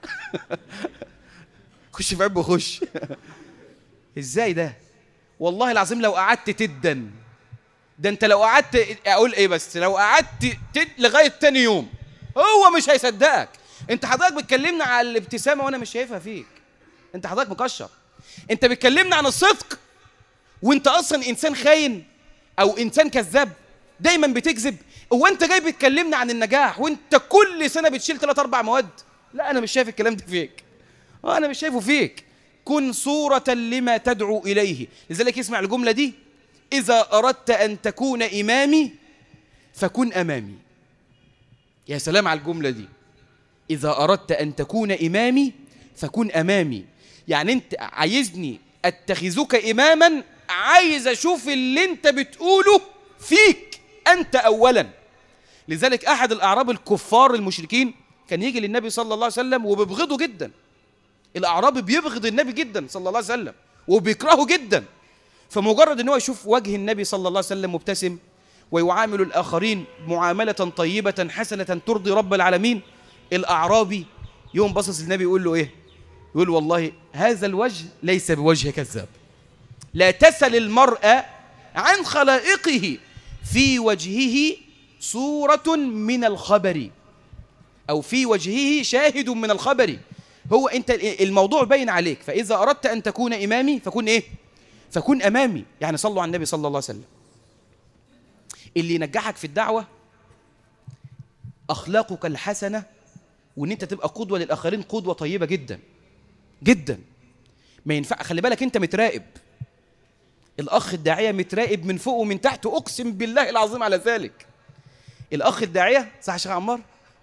Speaker 1: خش في عب وخش إزاي ده؟ والله العظيم لو قعدت تدن ده، انت لو قعدت اقول ايه، بس لو قعدت لغايه تاني يوم هو مش هيصدقك. انت حضرتك بتكلمنا على الابتسامه وانا مش شايفها فيك، انت حضرتك مكشر. انت بتكلمنا عن الصدق وانت اصلا انسان خاين او انسان كذاب، دايما بتكذب. هو انت جاي بتكلمنا عن النجاح وانت كل سنه بتشيل 3-4 مواد؟ لا انا مش شايف الكلام ده فيك، انا مش شايفه فيك. كن صورة لما تدعو إليه. لذلك اسمع الجملة دي، إذا أردت أن تكون إمامي فكن أمامي. يا سلام على الجملة دي، إذا أردت أن تكون إمامي فكن أمامي. يعني أنت عايزني أتخذك إماما، عايز أشوف اللي أنت بتقوله فيك أنت أولا. لذلك أحد الأعراب الكفار المشركين كان يجي للنبي صلى الله عليه وسلم وبيبغضه جدا. الأعرابي بيبغض النبي جدا صلى الله عليه وسلم وبيكرهه جدا. فمجرد ان هو يشوف وجه النبي صلى الله عليه وسلم مبتسم ويعامل الآخرين معاملة طيبة حسنة ترضي رب العالمين، الأعرابي يوم بصص النبي يقول له إيه؟ يقول والله هذا الوجه ليس بوجه كذاب. لا تسل المرء عن خلائقه في وجهه صورة من الخبر أو في وجهه شاهد من الخبر. هو أنت الموضوع باين عليك. فإذا أردت أن تكون إمامي فكن إيه؟ فكن أمامي. يعني صلوا على النبي صلى الله عليه وسلم. اللي ينجحك في الدعوة أخلاقك الحسنة، وإن أنت تبقى قدوة للآخرين، قدوة طيبة جدا جدا. ما ينفع، خلي بالك أنت متراقب. الأخ الداعية متراقب من فوق ومن تحت، أقسم بالله العظيم على ذلك. الأخ الداعية، صح يا شيخ عمار؟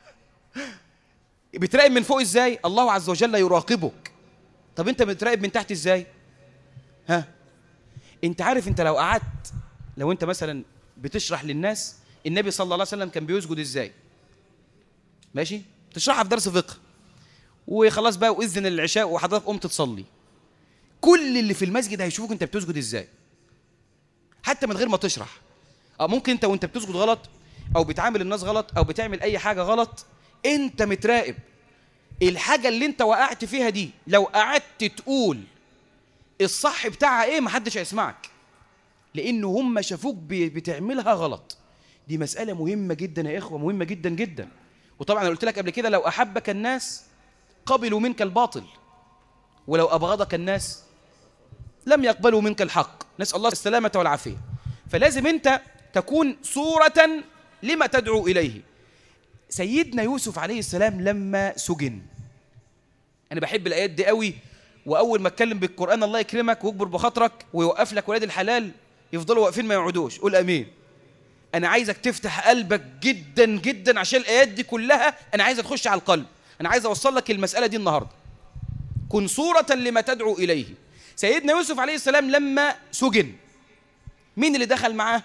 Speaker 1: بتراقب من فوق إزاي؟ الله عز وجل يراقبك. طب أنت بتراقب من تحت إزاي؟ ها؟ أنت عارف أنت لو قعدت، لو أنت مثلا بتشرح للناس النبي صلى الله عليه وسلم كان بيسجد إزاي؟ ماشي؟ تشرحها في درس فقه وخلاص بقى، وإذن العشاء وحضرتك قمت تصلي، كل اللي في المسجد هيشوفوك أنت بتسجد إزاي، حتى من غير ما تشرح. ممكن أنت وأنت بتسجد غلط، أو بتعامل الناس غلط، أو بتعمل أي حاجة غلط، أنت متراقب. الحاجة اللي أنت وقعت فيها دي لو قعدت تقول الصح بتاعها إيه محدش هيسمعك، لأنه هم شافوك بتعملها غلط. دي مسألة مهمة جدا يا إخوة، مهمة جدا جدا. وطبعا أنا قلت لك قبل كده لو أحبك الناس قبلوا منك الباطل، ولو أبغضك الناس لم يقبلوا منك الحق. نسأل الله السلامة والعافية. فلازم أنت تكون صورة لما تدعو إليه. سيدنا يوسف عليه السلام لما سجن، أنا بحب الآيات دي قوي، وأول ما أتكلم بالقرآن الله يكرمك ويكبر بخاطرك ويوقف لك ولاد الحلال يفضلوا واقفين ما يقعدوش، قول أمين. أنا عايزك تفتح قلبك جدا جدا عشان الآيات دي كلها أنا عايز تخش على القلب. أنا عايز أوصل لك المسألة دي النهاردة. كن صورة لما تدعو إليه. سيدنا يوسف عليه السلام لما سجن، مين اللي دخل معاه؟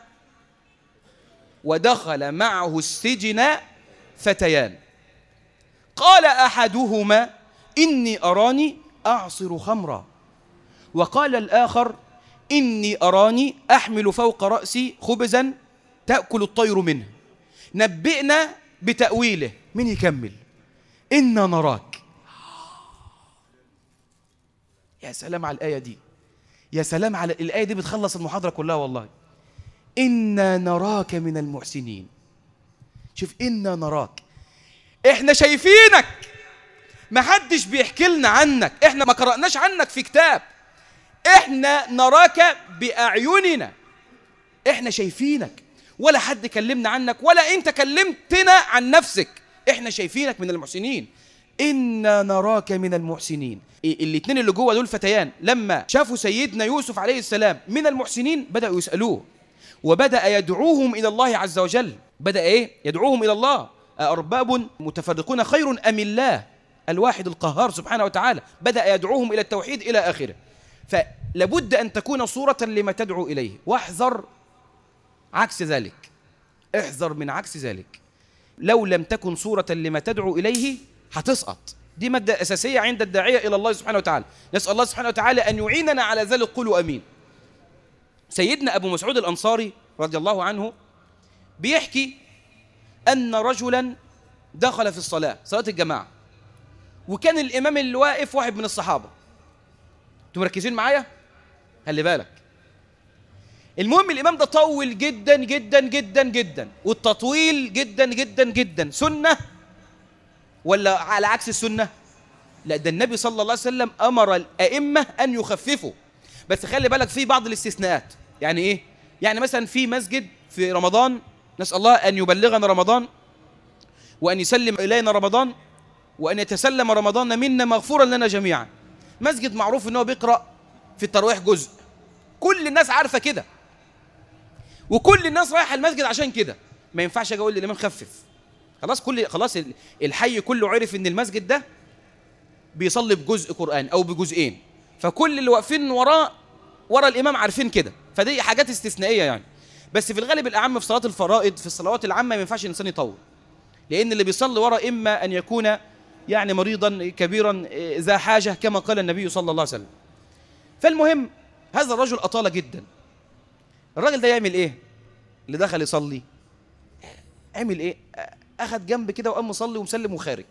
Speaker 1: ودخل معه السجن فتيان، قال أحدهما إني أراني أعصر خمرا، وقال الآخر إني أراني أحمل فوق رأسي خبزا تأكل الطير منه، نبئنا بتأويله. من يكمل؟ إنا نراك. يا سلام على الآية دي، يا سلام على الآية دي، بتخلص المحاضرة كلها والله. إنا نراك من المحسنين. شوف، إنا نراك، إحنا شايفينك، ما حدش بيحكي لنا عنك، إحنا ما قرأناش عنك في كتاب، إحنا نراك بأعيننا، إحنا شايفينك، ولا حد كلمنا عنك ولا أنت كلمتنا عن نفسك، إحنا شايفينك من المحسنين. إنا نراك من المحسنين. الاثنين اللي جوه دول فتيان لما شافوا سيدنا يوسف عليه السلام من المحسنين بدأوا يسألوه، وبدأ يدعوهم إلى الله عز وجل. بدأ إيه؟ يدعوهم إلى الله. أرباب متفرقون خير أم الله الواحد القهار سبحانه وتعالى. بدأ يدعوهم إلى التوحيد إلى آخره. فلابد أن تكون صورة لما تدعو إليه، واحذر عكس ذلك، احذر من عكس ذلك. لو لم تكن صورة لما تدعو إليه هتسقط. دي مادة أساسية عند الداعية إلى الله سبحانه وتعالى. نسأل الله سبحانه وتعالى أن يعيننا على ذلك، قولوا أمين. سيدنا أبو مسعود الأنصاري رضي الله عنه بيحكي أن رجلا دخل في الصلاة، صلاة الجماعة، وكان الإمام اللي واقف واحد من الصحابة. أنتم مركزين معايا؟ خلي بالك. المهم الإمام ده طول جدا جدا جدا جدا، والتطويل جدا جدا جدا سنة ولا على عكس السنة؟ لا، ده النبي صلى الله عليه وسلم أمر الأئمة أن يخففوا، بس خلي بالك في بعض الاستثناءات. يعني إيه؟ يعني مثلا في مسجد في رمضان، نسأل الله أن يبلغنا رمضان وأن يسلم إلينا رمضان وأن يتسلم رمضان منا مغفورا لنا جميعا. مسجد معروف أنه بيقرأ في التراويح جزء، كل الناس عارفة كده، وكل الناس رايحة المسجد عشان كده. ما ينفعش أجي أقول للإمام خفف. خلاص الحي كله عرف ان المسجد ده بيصلي بجزء قرآن او بجزئين، فكل اللي واقفين ورا الامام عارفين كده. فدي حاجات استثنائيه يعني، بس في الغالب الاعم في صلاه الفرائض، في الصلوات العامه ما ينفعش الانسان يطول، لان اللي بيصلي ورا اما ان يكون يعني مريضا كبيرا ذا حاجه كما قال النبي صلى الله عليه وسلم. فالمهم هذا الرجل اطال جدا. الراجل ده يعمل ايه؟ اللي دخل يصلي عمل ايه؟ أخذ جنب كده وقام مصلي ومسلم وخارج.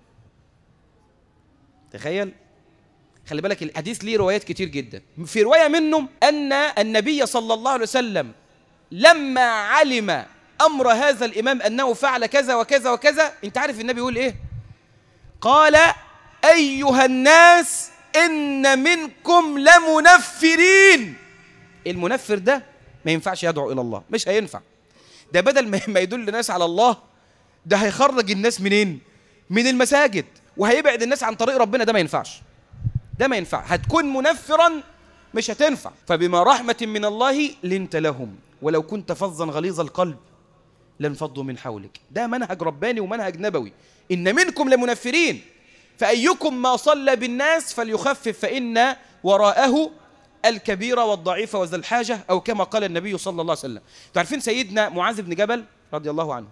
Speaker 1: تخيل. خلي بالك الحديث ليه روايات كتير جدا. في رواية منهم أن النبي صلى الله عليه وسلم لما علم أمر هذا الإمام أنه فعل كذا وكذا وكذا، أنت عارف النبي يقول إيه؟ قال أيها الناس إن منكم لمنفرين. المنفر ده ما ينفعش يدعو إلى الله، مش هينفع. ده بدل ما يدل الناس على الله، ده هيخرج الناس منين؟ من المساجد، وهيبعد الناس عن طريق ربنا. ده ما ينفعش، ده ما ينفع. هتكون منفرا مش هتنفع. فبما رحمة من الله لنت لهم ولو كنت فظا غليظ القلب لانفضوا من حولك. ده منهج رباني ومنهج نبوي. إن منكم لمنفرين فأيكم ما صلى بالناس فليخفف فإن وراءه الكبير والضعيف وذا الحاجة، أو كما قال النبي صلى الله عليه وسلم. تعرفين سيدنا معاذ بن جبل رضي الله عنه.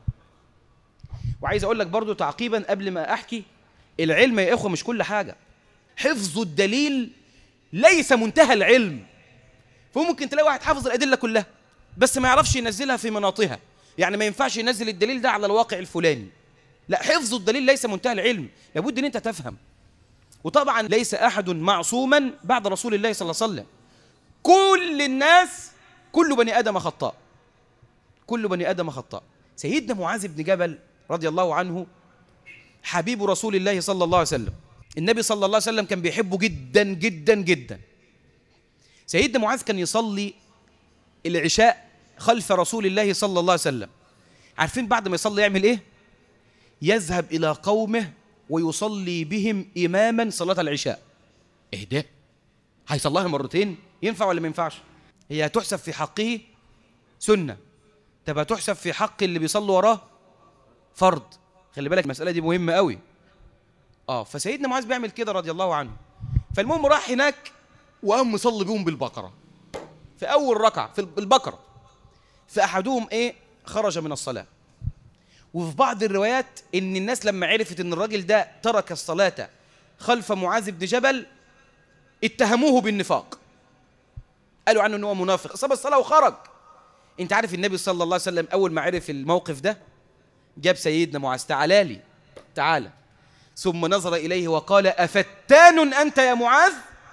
Speaker 1: وعايز أقول لك برضو تعقيبا قبل ما أحكي، العلم يا إخوة مش كل حاجة. حفظ الدليل ليس منتهى العلم. فممكن تلاقي واحد حافظ الأدلة كلها بس ما يعرفش ينزلها في مناطها، يعني ما ينفعش ينزل الدليل ده على الواقع الفلاني. لا، حفظ الدليل ليس منتهى العلم، لابد ان انت تفهم. وطبعا ليس احد معصوما بعد رسول الله صلى الله عليه وسلم. كل الناس، كل بني ادم خطاء، كل بني ادم خطاء. سيدنا معاذ بن جبل رضي الله عنه حبيب رسول الله صلى الله عليه وسلم. النبي صلى الله عليه وسلم كان بيحبه جدا جدا جدا. سيدنا معاذ كان يصلي العشاء خلف رسول الله صلى الله عليه وسلم. عارفين بعد ما يصلي يعمل ايه؟ يذهب إلى قومه ويصلي بهم إماما صلاة العشاء. إيه ده؟ هيصليها مرتين؟ ينفع ولا ما ينفعش؟ هي هتحسب في حقه سنة، طب هتحسب في حق اللي بيصلوا وراه فرض. خلي بالك المسألة دي مهمة قوي. فسيدنا معاذ بيعمل كده رضي الله عنه. فالمهم راح هناك وقام مصلي بهم بالبقرة في أول ركعة في البقرة. فأحدهم خرج من الصلاة. وفي بعض الروايات ان الناس لما عرفت ان الراجل ده ترك الصلاة خلف معاذ بن جبل اتهموه بالنفاق، قالوا عنه ان هو منافق، ساب الصلاة وخرج. انت عارف النبي صلى الله عليه وسلم اول ما عرف الموقف ده جاب سيدنا معاذ، تعالى لي تعالى، ثم نظر اليه وقال أفتان انت يا معاذ؟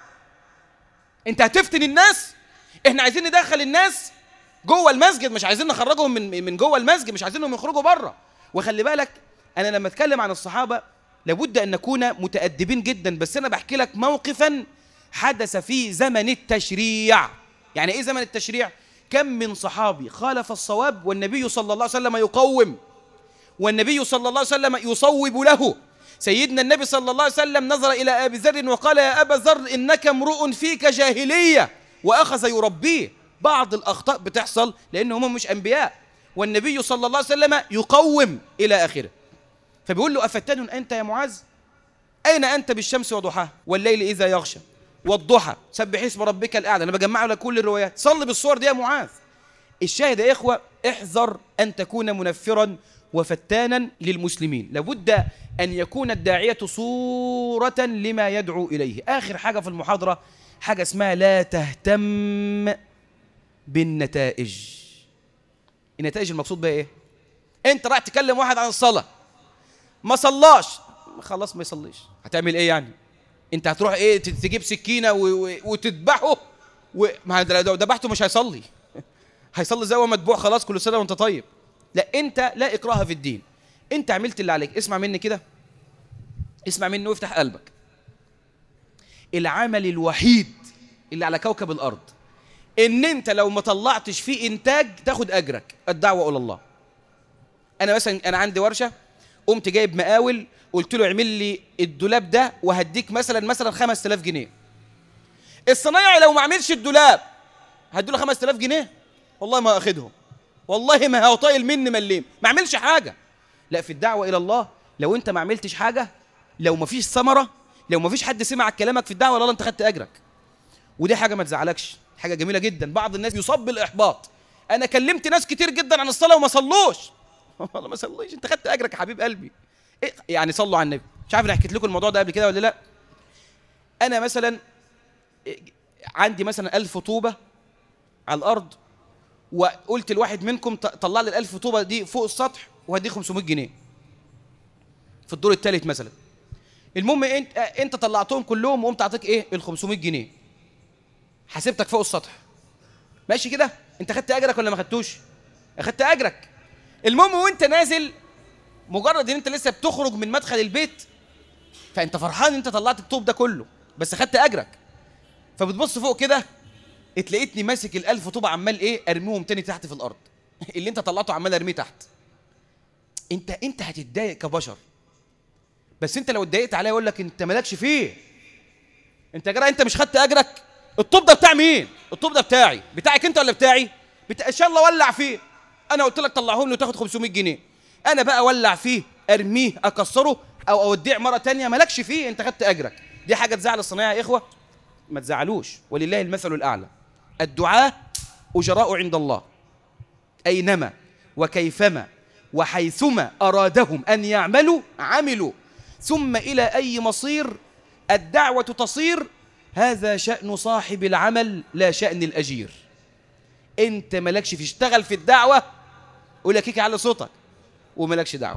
Speaker 1: انت هتفتن الناس؟ احنا عايزين ندخل الناس جوه المسجد، مش عايزين نخرجهم من جوه المسجد، مش عايزينهم يخرجوا بره. وخلي بالك انا لما اتكلم عن الصحابه لابد ان نكون متأدبين جدا، بس انا بحكي لك موقفا حدث في زمن التشريع. يعني ايه زمن التشريع؟ كم من صحابي خالف الصواب والنبي صلى الله عليه وسلم يقوم، والنبي صلى الله عليه وسلم يصوب له. سيدنا النبي صلى الله عليه وسلم نظر الى ابي ذر وقال يا ابا ذر انك امرؤ فيك جاهليه، واخذ يربيه. بعض الأخطاء بتحصل لأن هم مش أنبياء، والنبي صلى الله عليه وسلم يقوم إلى آخره. فبيقول له أفتان أنت يا معاذ؟ أين أنت بالشمس وضحاها والليل إذا يغشى والضحى سبح اسم ربك الأعلى. أنا بجمع لك كل الروايات، صلي بالصور دي يا معاذ. الشاهد يا إخوة، احذر أن تكون منفرا وفتانا للمسلمين. لابد أن يكون الداعية صورة لما يدعو إليه. آخر حاجة في المحاضرة حاجة اسمها لا تهتم بالنتائج. النتائج المقصود بها ايه؟ انت راح تكلم واحد عن الصلاة ما صلاش، خلاص ما يصليش، هتعمل ايه يعني؟ انت هتروح تجيب سكينة وتذبحه ما لو ذبحته مش هيصلي. هيصلي زي هو مذبوح خلاص، كل سنة وانت طيب. لا، انت لا اكراه في الدين، انت عملت اللي عليك. اسمع مني كده، اسمع مني وافتح قلبك. العمل الوحيد اللي على كوكب الارض ان انت لو ما طلعتش فيه انتاج تاخد اجرك، الدعوه الى الله. انا مثلا عندي ورشه، قمت جايب مقاول قلت له اعمل لي الدولاب ده وهديك مثلا 5000 جنيه. الصنايعي لو ما عملش الدولاب هديله 5000 جنيه؟ والله ما اخدهم، والله ما هو طايل مني مليم، ما عملش حاجه. لا، في الدعوه الى الله لو انت ما عملتش حاجه، لو ما فيش ثمره، لو ما فيش حد سمع كلامك في الدعوه الى الله، انت خدت اجرك. ودي حاجه ما تزعلكش، حاجة جميلة جدا. بعض الناس يصاب بالإحباط. أنا كلمت ناس كتير جدا عن الصلاة وما صلوش. والله ما صليش، أنت خدت أجرك يا حبيب قلبي. يعني صلوا على النبي. مش عارف أنا حكيت لكم الموضوع ده قبل كده ولا لا. أنا مثلا عندي مثلا 1000 طوبة على الأرض، وقلت لواحد منكم طلع لي ال1000 طوبة دي فوق السطح وهديه 500 جنيه في الدور الثالث مثلا. المهم أنت طلعتهم كلهم وقمت أعطيك ال 500 جنيه، حسبتك فوق السطح، ماشي كده؟ انت خدت اجرك ولا ما خدتوش؟ اخدت اجرك. المهم وانت نازل، مجرد ان انت لسه بتخرج من مدخل البيت فانت فرحان ان انت طلعت الطوب ده كله، بس خدت اجرك. فبتبص فوق كده اتلاقيتني ماسك ال1000 طوبه عمال ارميهم تاني تحت في الارض. اللي انت طلعته عمال ارميه تحت. انت هتتضايق كبشر، بس انت لو اتضايقت عليا اقول لك انت مالكش فيه، انت يا جدع انت مش خدت اجرك؟ الطوب ده بتاع مين؟ الطوب ده بتاعي. بتاعك انت ولا بتاعي؟ ان شاء الله ولع فيه. انا قلت لك طلعهم لي وتاخد 500 جنيه. انا بقى اولع فيه، ارميه، اكسره، او اوديه مره ثانيه، مالكش فيه، انت خدت اجرك. دي حاجه تزعل الصنايعي يا اخوه؟ ما تزعلوش، ولله المثل الاعلى. الدعاة اجراء عند الله، اينما وكيفما وحيثما ارادهم ان يعملوا عملوا، ثم الى اي مصير الدعوه تصير. هذا شأن صاحب العمل لا شأن الأجير. انت مالكش في، اشتغل في الدعوة، قول لك على صوتك ومالكش دعوة.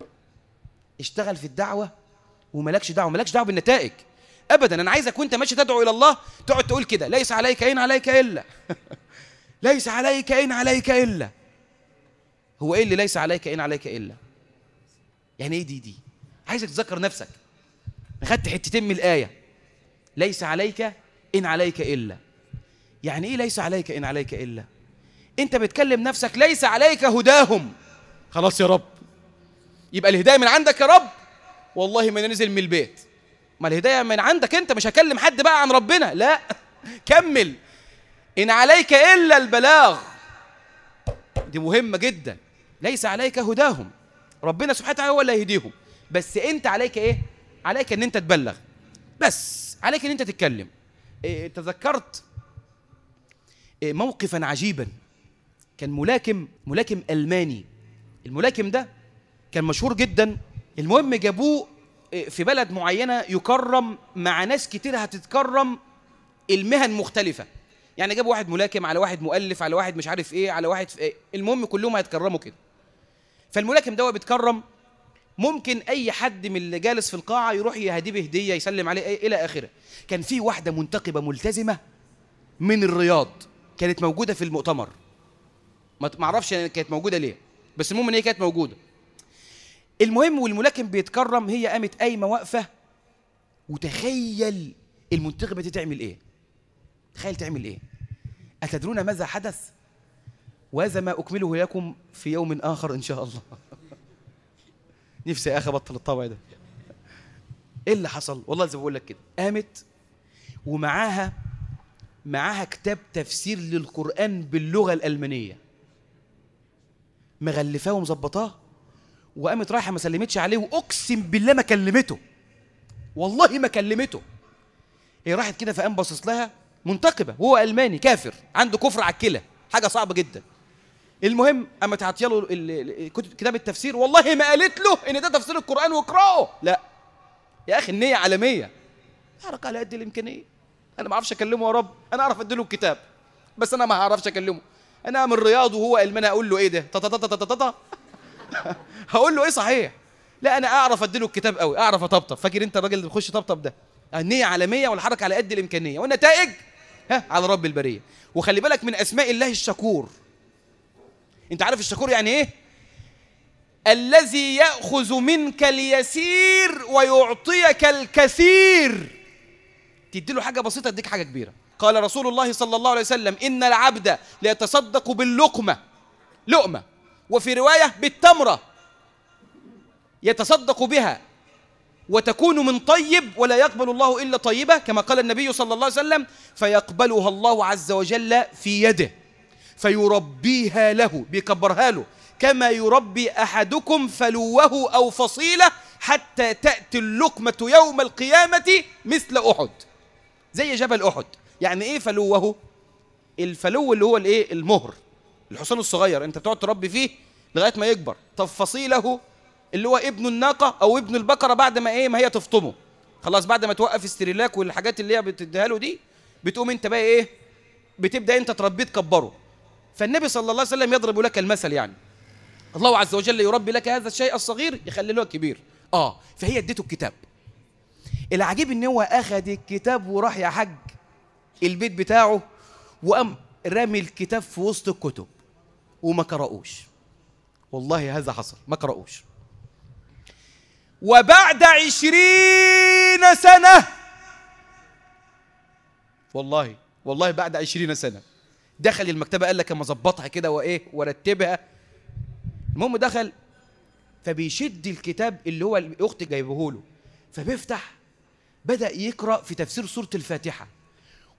Speaker 1: اشتغل في الدعوة ومالكش دعوة، مالكش دعوة بالنتائج أبدا. أنا عايزك وانت ماشي تدعو إلى الله تقعد تقول كده: ليس عليك إن عليك إلا ليس عليك إن عليك إلا. هو إيه اللي ليس عليك إن عليك إلا؟ يعني إيه دي؟ عايزك تذكر نفسك. أخدت حتتين من الآية: ليس عليك إن عليك إلا. يعني إيه ليس عليك إن عليك إلا؟ أنت بتكلم نفسك ليس عليك هداهم. خلاص يا رب، يبقى الهداية من عندك يا رب. والله ما ننزل من البيت، ما الهداية من عندك أنت، مش هكلم حد بقى عن ربنا، لا. كمل: إن عليك إلا البلاغ. دي مهمة جدا. ليس عليك هداهم، ربنا سبحانه وتعالى هو اللي هيهديهم، بس أنت عليك إيه؟ عليك أن أنت تبلغ، بس عليك أن أنت تتكلم. تذكرت موقفا عجيبا. كان ملاكم ألماني. الملاكم ده كان مشهور جدا. المهم جابوه في بلد معينة يكرم مع ناس كتير هتتكرم المهن مختلفة. يعني جابوا واحد ملاكم على واحد مؤلف على واحد مش عارف ايه على واحد إيه. المهم كلهم هيتكرموا كده. فالملاكم ده بيتكرم، ممكن اي حد من اللي جالس في القاعة يروح يهديه بهدية، يسلم عليه إيه الى اخره. كان في واحدة منتقبة ملتزمة من الرياض كانت موجودة في المؤتمر. ما اعرفش كانت موجودة ليه، بس المهم ان هي كانت موجودة. المهم والملاكم بيتكرم، هي قامت قايمة واقفة. وتخيل المنتخبة دي تعمل ايه؟ تخيل تعمل ايه؟ أتدرون ماذا حدث؟ وهذا ما أكمله لكم في يوم آخر إن شاء الله. نفسي يا أخي أبطل الطبع ده. إيه اللي حصل؟ والله زي ما بقول لك كده، قامت ومعاها كتاب تفسير للقرآن باللغة الألمانية، مغلفاه ومظبطاه، وقامت رايحة ما سلمتش عليه، وأقسم بالله ما كلمته، والله ما كلمته. هي راحت كده فقام باصص لها، منتقبة وهو ألماني كافر عنده كفر على الكلى، حاجة صعبة جدا. المهم قامت عطيه له كتاب التفسير، والله ما قالت له ان ده تفسير القرآن واقراه، لا يا اخي النية عالمية، حركة على قد الامكانية. انا ما اعرفش اكلمه يا رب، انا اعرف اديله الكتاب بس انا ما اعرفش اكلمه. انا من الرياض وهو الماني، اقول له ايه ده؟ هقول له ايه صحيح؟ لا انا اعرف اديله الكتاب قوي، اعرف اطبطب. فاكر انت الراجل اللي بيخش طبطب ده؟ النية عالمية والحركة على قد الامكانية، والنتائج على رب البرية. وخلي بالك من اسماء الله الشكور. انت عارف الشكور يعني ايه؟ الذي يأخذ منك اليسير ويعطيك الكثير. تدي له حاجة بسيطة يديك حاجة كبيرة. قال رسول الله صلى الله عليه وسلم: إن العبد ليتصدق باللقمة، لقمة، وفي رواية بالتمرة، يتصدق بها وتكون من طيب ولا يقبل الله إلا طيبة، كما قال النبي صلى الله عليه وسلم: فيقبلها الله عز وجل في يده فيربيها له، بيكبرها له، كما يربي أحدكم فلوه أو فصيلة، حتى تأتي اللقمة يوم القيامة مثل أحد، زي جبل أحد. يعني إيه فلوه؟ الفلو اللي هو الإيه؟ المهر، الحصان الصغير أنت بتقعد تربي فيه لغاية ما يكبر. طب فصيله اللي هو ابن الناقة أو ابن البقرة، بعد ما إيه؟ ما هي تفطمه خلاص، بعد ما توقف استريلاك والحاجات اللي هي بتديها له دي، بتقوم أنت بقى إيه؟ بتبدأ أنت تربيه تكبره. فالنبي صلى الله عليه وسلم يضرب لك المثل، يعني الله عز وجل يربي لك هذا الشيء الصغير يخلي له كبير. فهي اديته الكتاب. العجيب ان هو اخذ الكتاب وراح يا حاج البيت بتاعه، وقام رامي الكتاب في وسط الكتب وما قرأوش. والله هذا حصل، ما قرأوش. وبعد 20 سنة، والله بعد 20 سنة دخل المكتبة، قال لك اما اظبطها كده وايه ورتبها. المهم دخل فبيشد الكتاب اللي هو الاخت جايبه له، فبيفتح، بدأ يقرأ في تفسير سورة الفاتحة،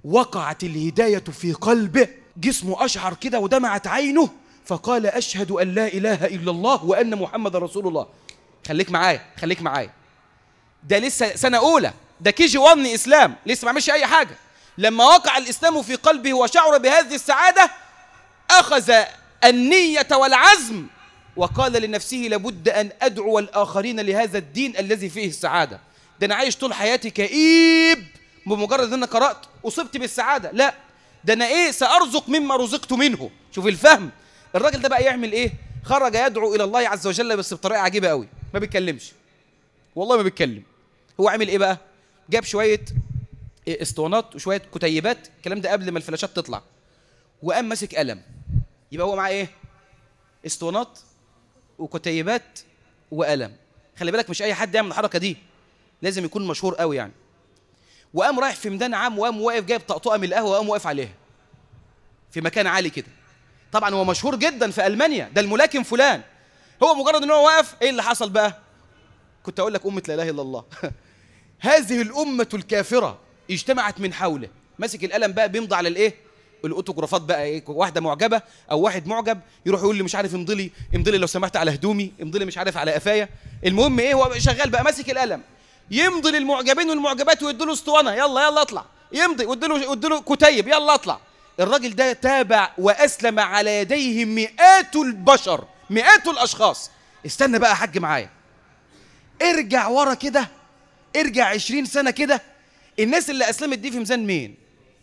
Speaker 1: وقعت الهداية في قلبه، جسمه أشعر كده ودمعت عينه، فقال أشهد أن لا إله إلا الله وأن محمد رسول الله. خليك معايا خليك معايا، ده لسه سنة أولى، ده KG 1 إسلام، لسه ما عملش أي حاجة. لما وقع الإسلام في قلبه وشعر بهذه السعادة، أخذ النية والعزم وقال لنفسه لابد أن أدعو الآخرين لهذا الدين الذي فيه السعادة. ده أنا عايش طول حياتي كئيب بمجرد أن أنا قرأت أصبت بالسعادة، لا، ده أنا سأرزق مما رزقت منه. شوف الفهم. الراجل ده بقى يعمل خرج يدعو إلى الله عز وجل، بس بطريقة عجيبة قوي، ما بيتكلمش والله، ما بيتكلم. هو عمل بقى؟ جاب شوية اسطوانات وشوية كتيبات، الكلام ده قبل ما الفلاشات تطلع، وقام ماسك قلم. يبقى هو معاه اسطوانات وكتيبات وقلم. خلي بالك مش أي حد يعمل الحركة دي، لازم يكون مشهور قوي يعني. وقام رايح في ميدان عام، وقام واقف جايب طقطقة من القهوة وقام واقف عليها في مكان عالي كده. طبعا هو مشهور جدا في ألمانيا، ده الملاكم فلان. هو مجرد ان هو واقف، ايه اللي حصل بقى؟ كنت اقول لك أمة لا إله إلا الله. هذه الأمة الكافرة اجتمعت من حوله، ماسك القلم بقى بيمضي على الاوتوغرافات بقى. واحده معجبه او واحد معجب يروح يقول لي مش عارف امضي لي لو سمحت على هدومي، امضي لي مش عارف على قفايا. المهم هو شغال بقى ماسك القلم يمضي للمعجبين والمعجبات، ويدوا له اسطوانه، يلا اطلع، يمضي، ويدوا له كتيب، يلا اطلع. الراجل ده تابع واسلم على يديه مئات البشر، مئات الاشخاص. استنى بقى يا حاج معايا، ارجع ورا كده، ارجع 20 سنه كده. الناس اللي اسلمت دي في ميزان مين؟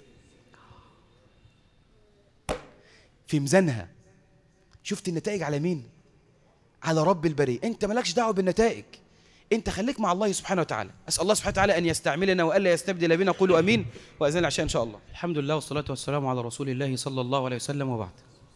Speaker 1: في ميزانها. شفت النتائج على مين؟ على رب البرية. انت مالكش دعوه بالنتائج، انت خليك مع الله سبحانه وتعالى. اسال الله سبحانه وتعالى ان يستعملنا والا يستبدل بنا. قولوا امين. واذن العشاء ان شاء الله. الحمد لله والصلاه والسلام على رسول الله صلى الله عليه وسلم، وبعد.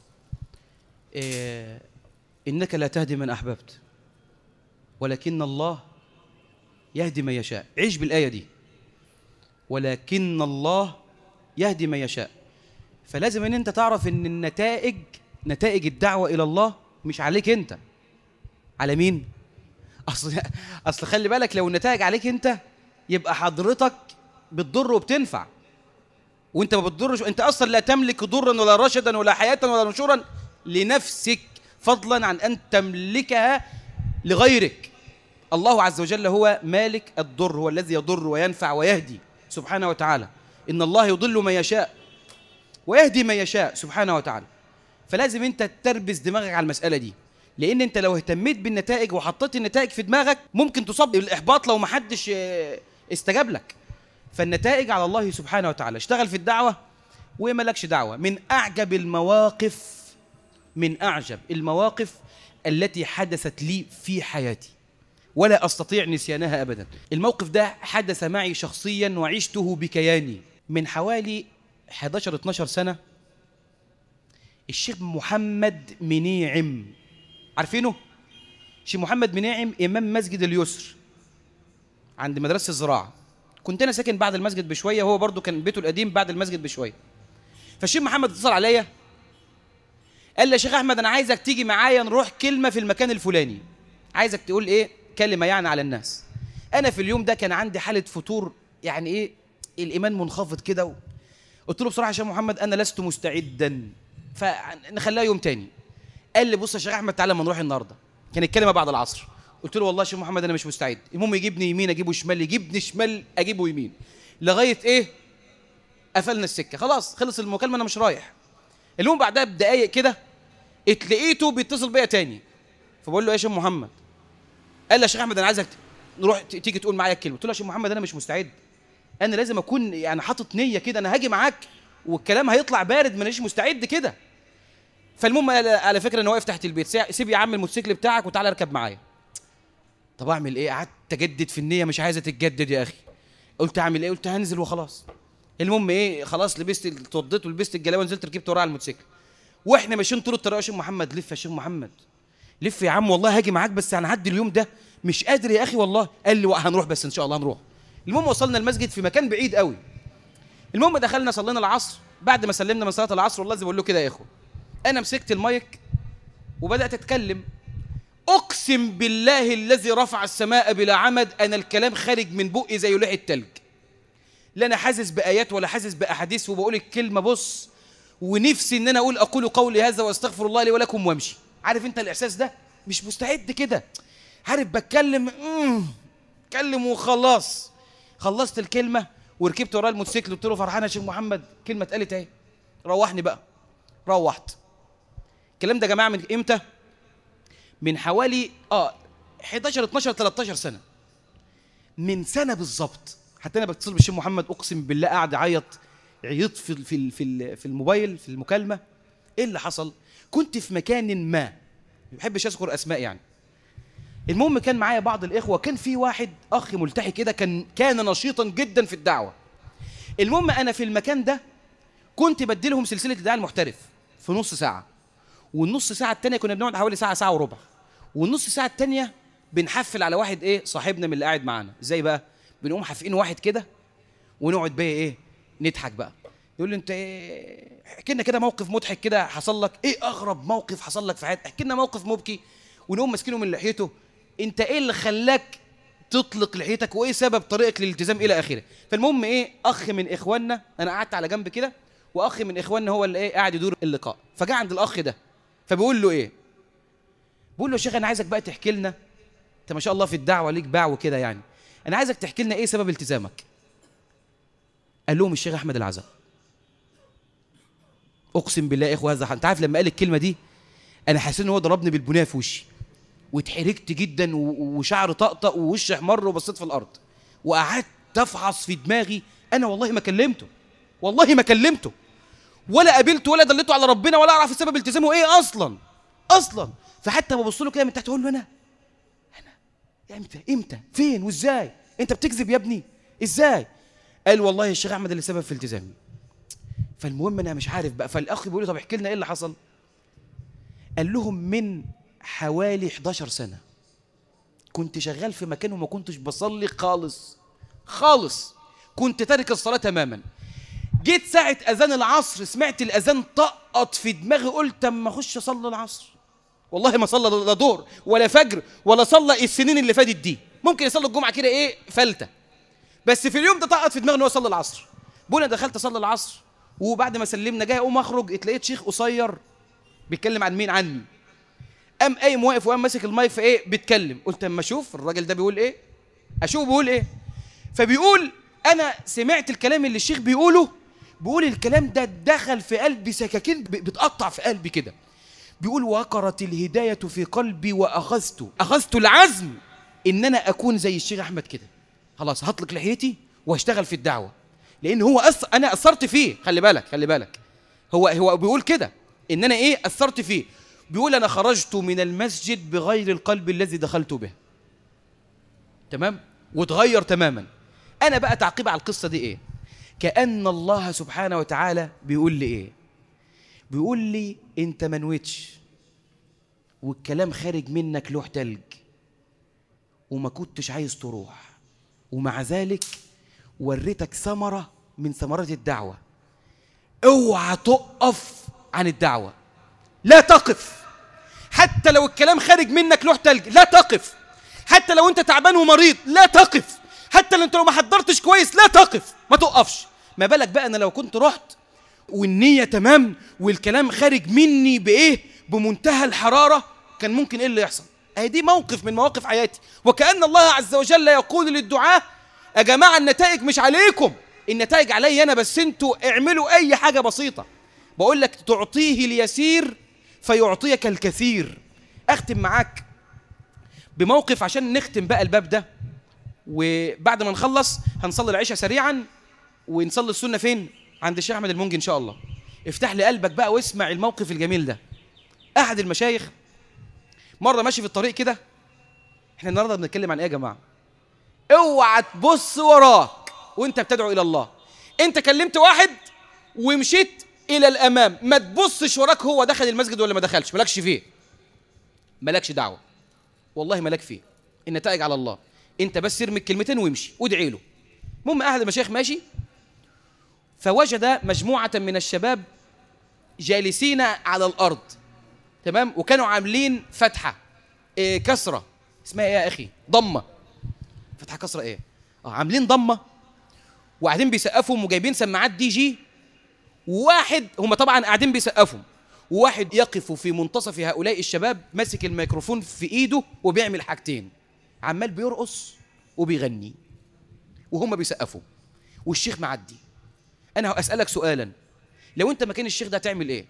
Speaker 1: انك لا تهدي من احببت ولكن الله يهدي من يشاء. عيش بالايه دي، ولكن الله يهدي من يشاء. فلازم ان انت تعرف ان النتائج، نتائج الدعوه الى الله مش عليك انت. على مين؟ اصل خلي بالك، لو النتائج عليك انت يبقى حضرتك بتضر وبتنفع، وانت ما بتضرش. انت اصلا لا تملك ضرا ولا رشدا ولا حياه ولا نشورا لنفسك، فضلا عن ان تملكها لغيرك. الله عز وجل هو مالك الضر، هو الذي يضر وينفع ويهدي سبحانه وتعالى. ان الله يضل من يشاء ويهدي من يشاء سبحانه وتعالى. فلازم انت تربس دماغك على المسألة دي، لان انت لو اهتميت بالنتائج وحطيت النتائج في دماغك ممكن تصاب بالإحباط لو ما حدش استجاب لك. فالنتائج على الله سبحانه وتعالى. اشتغل في الدعوة ومالكش دعوة. من أعجب المواقف التي حدثت لي في حياتي ولا أستطيع نسيانها أبدا. الموقف ده حدث معي شخصيا وعشته بكياني من حوالي 11-12 سنة. الشيخ محمد منيعم، عارفينه؟ الشيخ محمد منيعم إمام مسجد اليسر عند مدرسة الزراعة. كنت أنا ساكن بعد المسجد بشوية، هو برضو كان بيته القديم بعد المسجد بشوية. فالشيخ محمد اتصل عليا قال لي يا شيخ أحمد، أنا عايزك تيجي معايا نروح كلمة في المكان الفلاني، عايزك تقول كلمة يعني على الناس. أنا في اليوم ده كان عندي حالة فتور، يعني الإيمان منخفض كده. قلت له بصراحة يا شيخ محمد أنا لست مستعدا، فنخليها يوم تاني. قال لي بص يا شيخ أحمد تعالى ما نروح النهاردة. كان الكلمة بعد العصر. قلت له والله يا شيخ محمد أنا مش مستعد. المهم يجيبني يمين أجيبه شمال، يجيبني شمال أجيبه يمين، لغاية قفلنا السكة. خلاص خلص المكالمة، أنا مش رايح. المهم بعدها بدقايق كده اتلقيته بيتصل بيا تاني، فبقول له يا شيخ محمد. قال لي يا شيخ أحمد أنا عايزك نروح تيجي تقول معايا الكلمة. قلت له يا شيخ محمد أنا مش مستعد، أنا لازم أكون يعني حاطط نية كده، أنا هاجي معاك والكلام هيطلع بارد، مانيش مستعد كده. فالمهم على فكرة أنا واقف تحت البيت، سيب يا عم الموتوسيكل بتاعك وتعالى اركب معايا. طب أعمل إيه؟ قعدت أجدد في النية، مش عايزة تتجدد يا أخي. قلت أعمل إيه؟ قلت هنزل وخلاص. المهم خلاص لبست، اتوضيت ولبست الجلابة ونزلت ركبت وراه على الموتوسيكل. واحنا ماشيين طول الطريق يا شيخ محمد، لف يا شيخ محمد لف يا عم، والله هاجي معاك بس هنعدي اليوم ده، مش قادر يا أخي والله. قال لي هنروح بس إن شاء الله هنروح. المهم وصلنا المسجد في مكان بعيد قوي. المهم دخلنا صلينا العصر. بعد ما سلمنا من صلاة العصر، والله زي بقول له كده يا اخو، انا مسكت المايك وبدات اتكلم. اقسم بالله الذي رفع السماء بلا عمد، انا الكلام خارج من بقي زي لوح التلج. لا انا حاسس بايات ولا حاسس باحاديث، وبقول الكلمه بص ونفسي ان انا اقول قولي هذا واستغفر الله لي ولكم وامشي. عارف انت الاحساس ده؟ مش مستعد كده، عارف بتكلم اتكلم وخلاص. خلصت الكلمه وركبت وراه الموتوسيكل، قلت له فرحان يا شيخ محمد، كلمه اتقالت اهي، روحني بقى. روحت. الكلام ده يا جماعه من امتى؟ من حوالي 11 12 13 سنه، من سنه بالظبط. حتى انا بتصل بالشيخ محمد اقسم بالله قاعد يعيط في الموبايل في المكالمه. ايه اللي حصل؟ كنت في مكان ما، ما بحبش اذكر اسماء يعني. المهم كان معايا بعض الاخوه، كان في واحد اخ ملتحي كده كان نشيطا جدا في الدعوه. المهم انا في المكان ده كنت بدي لهم سلسله الدعاء المحترف في نص ساعه، والنص ساعه الثانيه كنا بنقعد حوالي ساعه ساعه وربع، والنص ساعه الثانيه بنحفل على واحد ايه صاحبنا من اللي قاعد معانا. ازاي بقى؟ بنقوم حافقين واحد كده ونقعد بقى ايه نضحك بقى. يقول لي انت ايه، احكي لنا كده موقف مضحك كده حصل لك، ايه اغرب موقف حصل لك في حياتك، احكي لنا موقف مبكي. ونقوم ماسكينه من لحيته، انت ايه اللي خلاك تطلق لحيتك، وايه سبب طريقك للالتزام الى اخره. فالمهم ايه، اخ من اخواننا، انا قعدت على جنب كده، واخ من اخواننا هو اللي ايه قاعد يدور اللقاء. فجاء عند الاخ ده فبيقول له ايه، بيقول له يا شيخ انا عايزك بقى تحكي لنا، انت ما شاء الله في الدعوه ليك باع وكده يعني، انا عايزك تحكي لنا ايه سبب التزامك. قال لهم الشيخ احمد العزاء. اقسم بالله يا اخوه هذا، انت عارف لما قال الكلمه دي انا حسيت ان هو ضربني بالبنيه في وشي، واتحركت جدا وشعري طقطق ووشي احمر وبصيت في الارض، وقعدت افحص في دماغي. انا والله ما كلمته، والله ما كلمته ولا قابلته ولا دلته على ربنا ولا اعرف سبب التزامه ايه اصلا. فحتى ببص له كده من تحت اقول له انا امتى فين وازاي، انت بتكذب يا ابني ازاي؟ قال والله الشيخ احمد اللي سبب في التزامي. فالمهم انا مش عارف بقى. فالاخ بيقول لي طب احكي لنا ايه اللي حصل. قال لهم من حوالي 11 سنه كنت شغال في مكان وما كنتش بصلي خالص، كنت تارك الصلاه تماما. جيت ساعه اذان العصر سمعت الاذان طقط في دماغي، قلت اما اخش اصلي العصر. والله ما صلى لا ظهر ولا فجر ولا صلى السنين اللي فاتت دي، ممكن يصلي الجمعه كده ايه فلته، بس في اليوم ده طقط في دماغي ان هو يصلي العصر. بونا دخلت اصلي العصر، وبعد ما سلمنا جاي اقوم اخرج اتلاقيت شيخ قصير بيتكلم عن مين؟ عني. قام قايم واقف وقام ماسك المايك في ايه بيتكلم. قلت اما اشوف الراجل ده بيقول ايه، اشوف بيقول ايه. فبيقول انا سمعت الكلام اللي الشيخ بيقوله، بيقول الكلام ده دخل في قلبي سكاكين بتقطع في قلبي كده. بيقول وقرت الهدايه في قلبي واخذت العزم ان انا اكون زي الشيخ احمد كده، خلاص هطلق لحيتي واشتغل في الدعوه، لان هو انا اثرت فيه. خلي بالك هو بيقول كده ان انا ايه اثرت فيه. بيقول انا خرجت من المسجد بغير القلب الذي دخلت به، تمام، وتغير تماما. انا بقى تعقيب على القصه دي ايه، كأن الله سبحانه وتعالى بيقول لي ايه، بيقول لي انت ما نويتش والكلام خارج منك لوح تلج وما كنتش عايز تروح، ومع ذلك وريتك ثمرة من ثمرات الدعوة. اوعى تقف عن الدعوة، لا تقف. حتى لو الكلام خارج منك لوح تلج لا تقف. حتى لو انت تعبان ومريض لا تقف. حتى لو انت ما حضرتش كويس لا تقف، ما تقفش. ما بالك بقى انا لو كنت رحت والنية تمام والكلام خارج مني بايه بمنتهى الحرارة، كان ممكن ايه اللي يحصل؟ اهي دي موقف من مواقف حياتي. وكأن الله عز وجل يقول للدعاة يا جماعة النتائج مش عليكم، النتائج علي انا، بس انتوا اعملوا اي حاجة بسيطة. بقول لك تعطيه اليسير فيعطيك الكثير. اختم معاك بموقف عشان نختم بقى الباب ده، وبعد ما نخلص هنصلي العشاء سريعا ونصلي السنة فين؟ عند الشيخ احمد المنجي ان شاء الله. افتح لي قلبك بقى واسمع الموقف الجميل ده. احد المشايخ مرة ماشي في الطريق كده، احنا النهارده بنتكلم عن ايه يا جماعة؟ اوعى تبص وراك وانت بتدعو الى الله. انت كلمت واحد ومشيت الى الامام، ما تبصش وراك هو دخل المسجد ولا ما دخلش، مالكش فيه، مالكش دعوة، والله مالك فيه، النتائج على الله. انت بس ارمي الكلمتين وامشي وادعي له. المهم احد المشايخ ماشي فوجد مجموعة من الشباب جالسين على الارض، تمام، وكانوا عاملين فتحة كسرة اسمها ايه يا اخي؟ ضمة. فتحة كسرة ايه؟ عاملين ضمة وقاعدين بيسقفهم وجايبين سماعات دي جي، وواحد هم طبعا قاعدين بيسقفهم، وواحد يقف في منتصف هؤلاء الشباب ماسك الميكروفون في ايده وبيعمل حاجتين، عمال بيرقص وبيغني وهم بيسقفوا والشيخ معدي. انا اسالك سؤالا، لو انت مكان الشيخ ده هتعمل ايه؟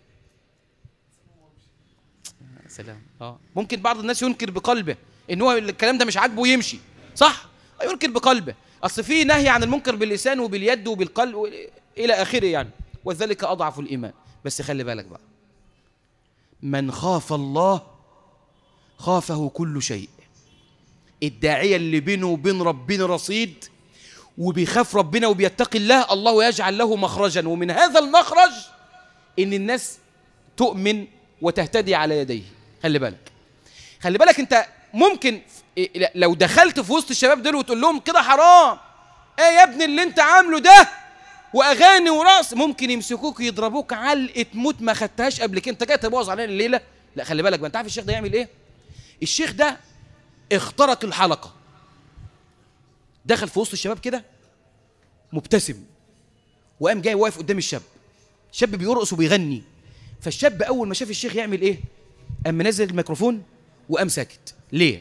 Speaker 1: سلام. ممكن بعض الناس ينكر بقلبه ان هو الكلام ده مش عاجبه ويمشي، صح؟ ينكر بقلبه، اصل في نهي عن المنكر باللسان وباليد وبالقلب الى اخره يعني، وذلك اضعف الايمان. بس خلي بالك بقى، من خاف الله خافه كل شيء. الداعية اللي بينه وبين ربنا رصيد وبيخاف ربنا وبيتقي الله، الله يجعل له مخرجا، ومن هذا المخرج ان الناس تؤمن وتهتدي على يديه. خلي بالك انت ممكن لو دخلت في وسط الشباب دول وتقول لهم كده حرام، ايه يا ابني اللي انت عامله ده، واغاني ورقص، ممكن يمسكوك يضربوك علقه موت ما خدتهاش قبل كده، انت جاي تبوظ علينا الليله. لا خلي بالك بقى، انت عارف الشيخ ده يعمل ايه؟ الشيخ ده اخترق الحلقه، دخل في وسط الشباب كده مبتسم، وقام جاي واقف قدام الشاب بيرقص وبيغني. فالشاب اول ما شاف الشيخ يعمل ايه؟ قام منزل الميكروفون وقام ساكت. ليه؟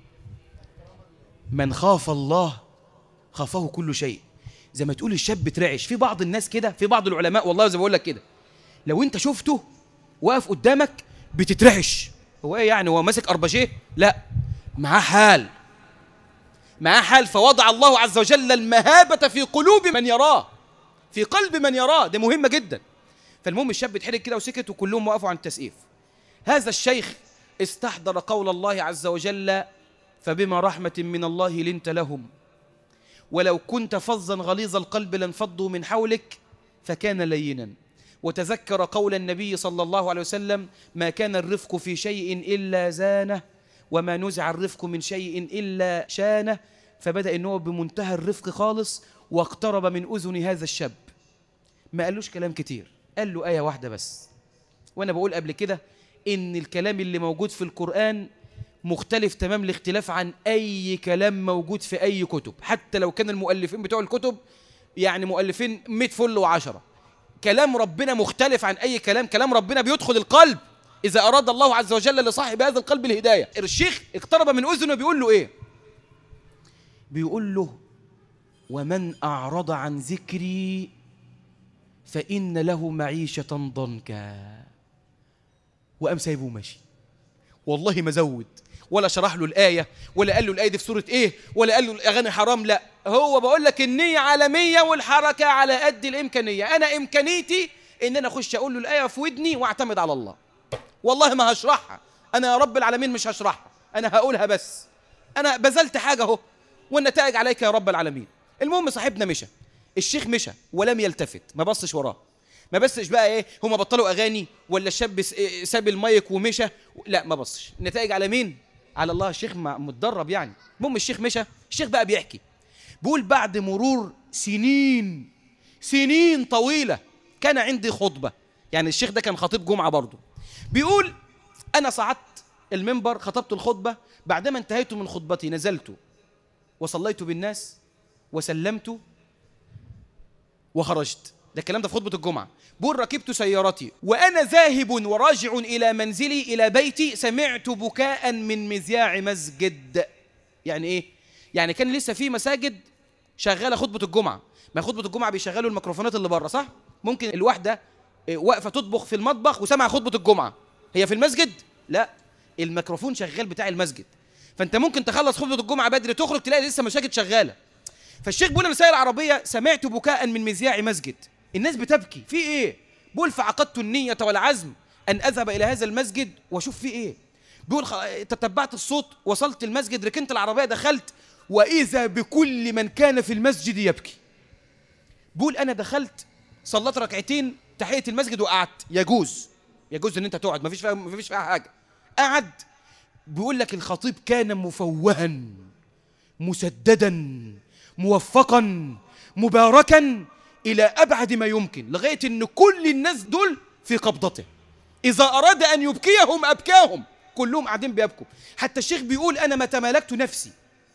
Speaker 1: من خاف الله خافه كل شيء. زي ما تقول الشاب بترعش. في بعض الناس كده، في بعض العلماء والله زي ما بقول لك كده، لو انت شفته واقف قدامك بتترعش. هو ايه يعني؟ هو ماسك اربجيه؟ لا، معاه حال. فوضع الله عز وجل المهابة في قلوب من يراه، في قلب من يراه. ده مهمة جدا. فالمهم الشاب اتحرك كده وسكت، وكلهم وقفوا عن التسقيف. هذا الشيخ استحضر قول الله عز وجل: فبما رحمة من الله لنت لهم ولو كنت فظا غليظ القلب لانفضوا من حولك فكان لينا. وتذكر قول النبي صلى الله عليه وسلم: ما كان الرفق في شيء إلا زانه وما نزع الرفق من شيء إلا شانه. فبدأ إنه بمنتهى الرفق خالص، واقترب من أذن هذا الشاب. ما قالوش كلام كتير، قال له آية واحدة بس. وأنا بقول قبل كده إن الكلام اللي موجود في القرآن مختلف تمام الاختلاف عن أي كلام موجود في أي كتب، حتى لو كان المؤلفين بتوع الكتب يعني مؤلفين 100 فل و10. كلام ربنا مختلف عن أي كلام. كلام ربنا بيدخل القلب إذا أراد الله عز وجل لصاحب هذا القلب الهداية. الشيخ اقترب من أذنه، بيقول له إيه؟ بيقول له: ومن أعرض عن ذكري فإن له معيشة ضنكا. وقام سايبه وماشي. والله ما زود ولا شرح له الآية، ولا قال له الآية دي في سورة إيه، ولا قال له الأغاني حرام. لا، هو بقول لك النية عالمية والحركة على قد الإمكانية. أنا إمكانيتي إن أنا أخش أقول له الآية في ودني وأعتمد على الله. والله ما هشرحها أنا، يا رب العالمين مش هشرحها، أنا هقولها بس. أنا بذلت حاجة أهو، والنتائج عليك يا رب العالمين. المهم صاحبنا مشى، الشيخ مشى ولم يلتفت، ما بصش وراه، ما بصش بقى ايه هما بطلوا اغاني ولا الشاب ساب المايك ومشى. لا، ما بصش. النتائج على مين؟ على الله. الشيخ متدرب يعني. المهم الشيخ مشى. الشيخ بقى بيحكي، بيقول: بعد مرور سنين طويلة كان عندي خطبة. يعني الشيخ ده كان خطيب جمعة برضه. بيقول: أنا صعدت المنبر، خطبت الخطبة، بعدما انتهيت من خطبتي نزلت وصليت بالناس وسلمت وخرجت. ده الكلام ده في خطبة الجمعة. بقول: ركبت سيارتي وأنا ذاهب وراجع إلى منزلي إلى بيتي سمعت بكاء من مذياع مسجد. يعني إيه؟ يعني كان لسه في مساجد شغالة خطبة الجمعة. ما خطبة الجمعة بيشغلوا الميكروفونات اللي بره، صح؟ ممكن الواحدة واقفة تطبخ في المطبخ وسمع خطبة الجمعة، هي في المسجد؟ لا، الميكروفون شغال بتاع المسجد. فأنت ممكن تخلص خطبة الجمعة بدري تخرج تلاقي لسه مساجد شغالة. فالشيخ بيقول: أنا سايق العربية سمعت بكاء من مذياع مسجد، الناس بتبكي. في إيه؟ بيقول: فعقدت النية والعزم أن أذهب إلى هذا المسجد وأشوف في إيه. بيقول: تتبعت الصوت، وصلت المسجد، ركنت العربية، دخلت، وإذا بكل من كان في المسجد يبكي. بيقول: أنا دخلت صلت ركعتين تحية المسجد وقعدت. يجوز إن أنت تقعد، مفيش فيها حاجة. قعد. بيقول لك الخطيب كان مفوها مسددا موفقا مباركا إلى أبعد ما يمكن، لغاية أن كل الناس دول في قبضته. إذا أراد أن يبكيهم أبكاهم، كلهم قاعدين بيبكوا. حتى الشيخ بيقول: أنا ما تمالكت نفسي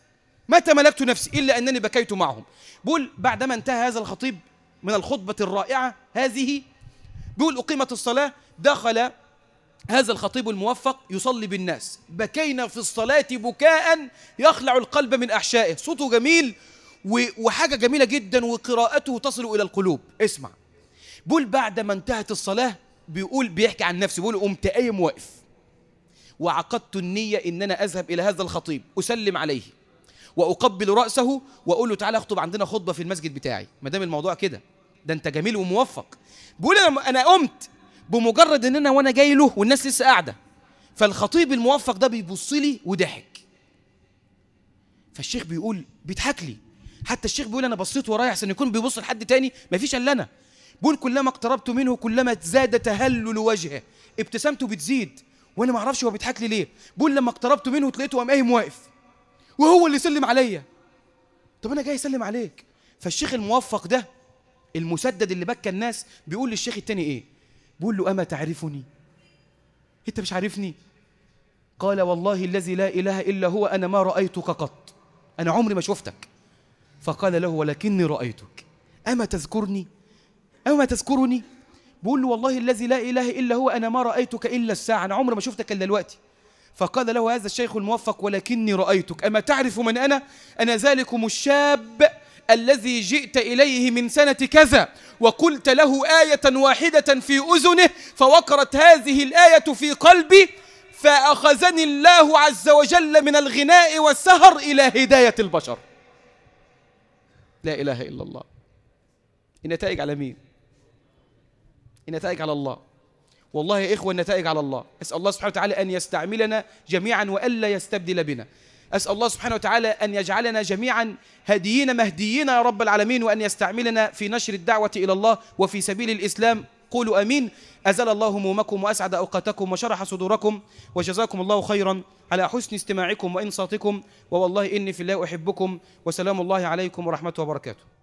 Speaker 1: متى ملكت نفسي إلا أنني بكيت معهم. بقول بعدما انتهى هذا الخطيب من الخطبة الرائعة هذه، بيقول أقيمت الصلاة، دخل هذا الخطيب الموفق يصلي بالناس، بكينا في الصلاة بكاء يخلع القلب من أحشائه، صوته جميل وحاجة جميلة جدا وقراءته تصل إلى القلوب. اسمع، بيقول بعد ما انتهت الصلاة، بيقول بيحكي عن نفسه، بيقول قمت قايم واقف وعقدت النية إن أنا أذهب إلى هذا الخطيب أسلم عليه وأقبل رأسه وأقول له تعالى أخطب عندنا خطبة في المسجد بتاعي، ما دام الموضوع كده، ده أنت جميل وموفق. بيقول أنا قمت بمجرد إن أنا وأنا جاي له والناس لسه قاعدة، فالخطيب الموفق ده بيبص لي وضحك. فالشيخ بيقول بيضحك لي، حتى الشيخ بيقول أنا بصيت ورايا عشان يكون بيبص لحد تاني، ما فيش إلا أنا. بيقول كلما اقتربت منه كلما زاد تهلل وجهه، ابتسامته بتزيد وأنا ما أعرفش هو بيضحك لي ليه. بيقول لما اقتربت منه لقيته قام قايم واقف وهو اللي سلم عليا. طب أنا جاي أسلم عليك. فالشيخ الموفق ده المسدد اللي بكى الناس بيقول للشيخ التاني إيه؟ بيقول له أما تعرفني؟ أنت مش عارفني؟ قال والله الذي لا إله إلا هو أنا ما رأيتك قط، أنا عمري ما شفتك. فقال له ولكني رأيتك، أما تذكرني؟ أما تذكرني؟ بيقول له والله الذي لا إله إلا هو أنا ما رأيتك إلا الساعة، أنا عمري ما شفتك إلا دلوقتي. فقال له هذا الشيخ الموفق ولكني رأيتك، أما تعرف من أنا؟ أنا ذلكم الشاب الذي جئت إليه من سنة كذا وقلت له آية واحدة في أذنه فوقرت هذه الآية في قلبي فأخذني الله عز وجل من الغناء والسهر إلى هداية البشر. لا إله إلا الله. النتائج على مين؟ النتائج على الله. والله يا إخوة النتائج على الله. أسأل الله سبحانه وتعالى أن يستعملنا جميعا وألا يستبدل بنا. أسأل الله سبحانه وتعالى أن يجعلنا جميعا هاديين مهديين يا رب العالمين، وأن يستعملنا في نشر الدعوة إلى الله وفي سبيل الإسلام. قولوا أمين. أزال الله همومكم وأسعد أوقاتكم وشرح صدوركم، وجزاكم الله خيرا على حسن استماعكم وإنصاتكم، ووالله إني في الله أحبكم، وسلام الله عليكم ورحمته وبركاته.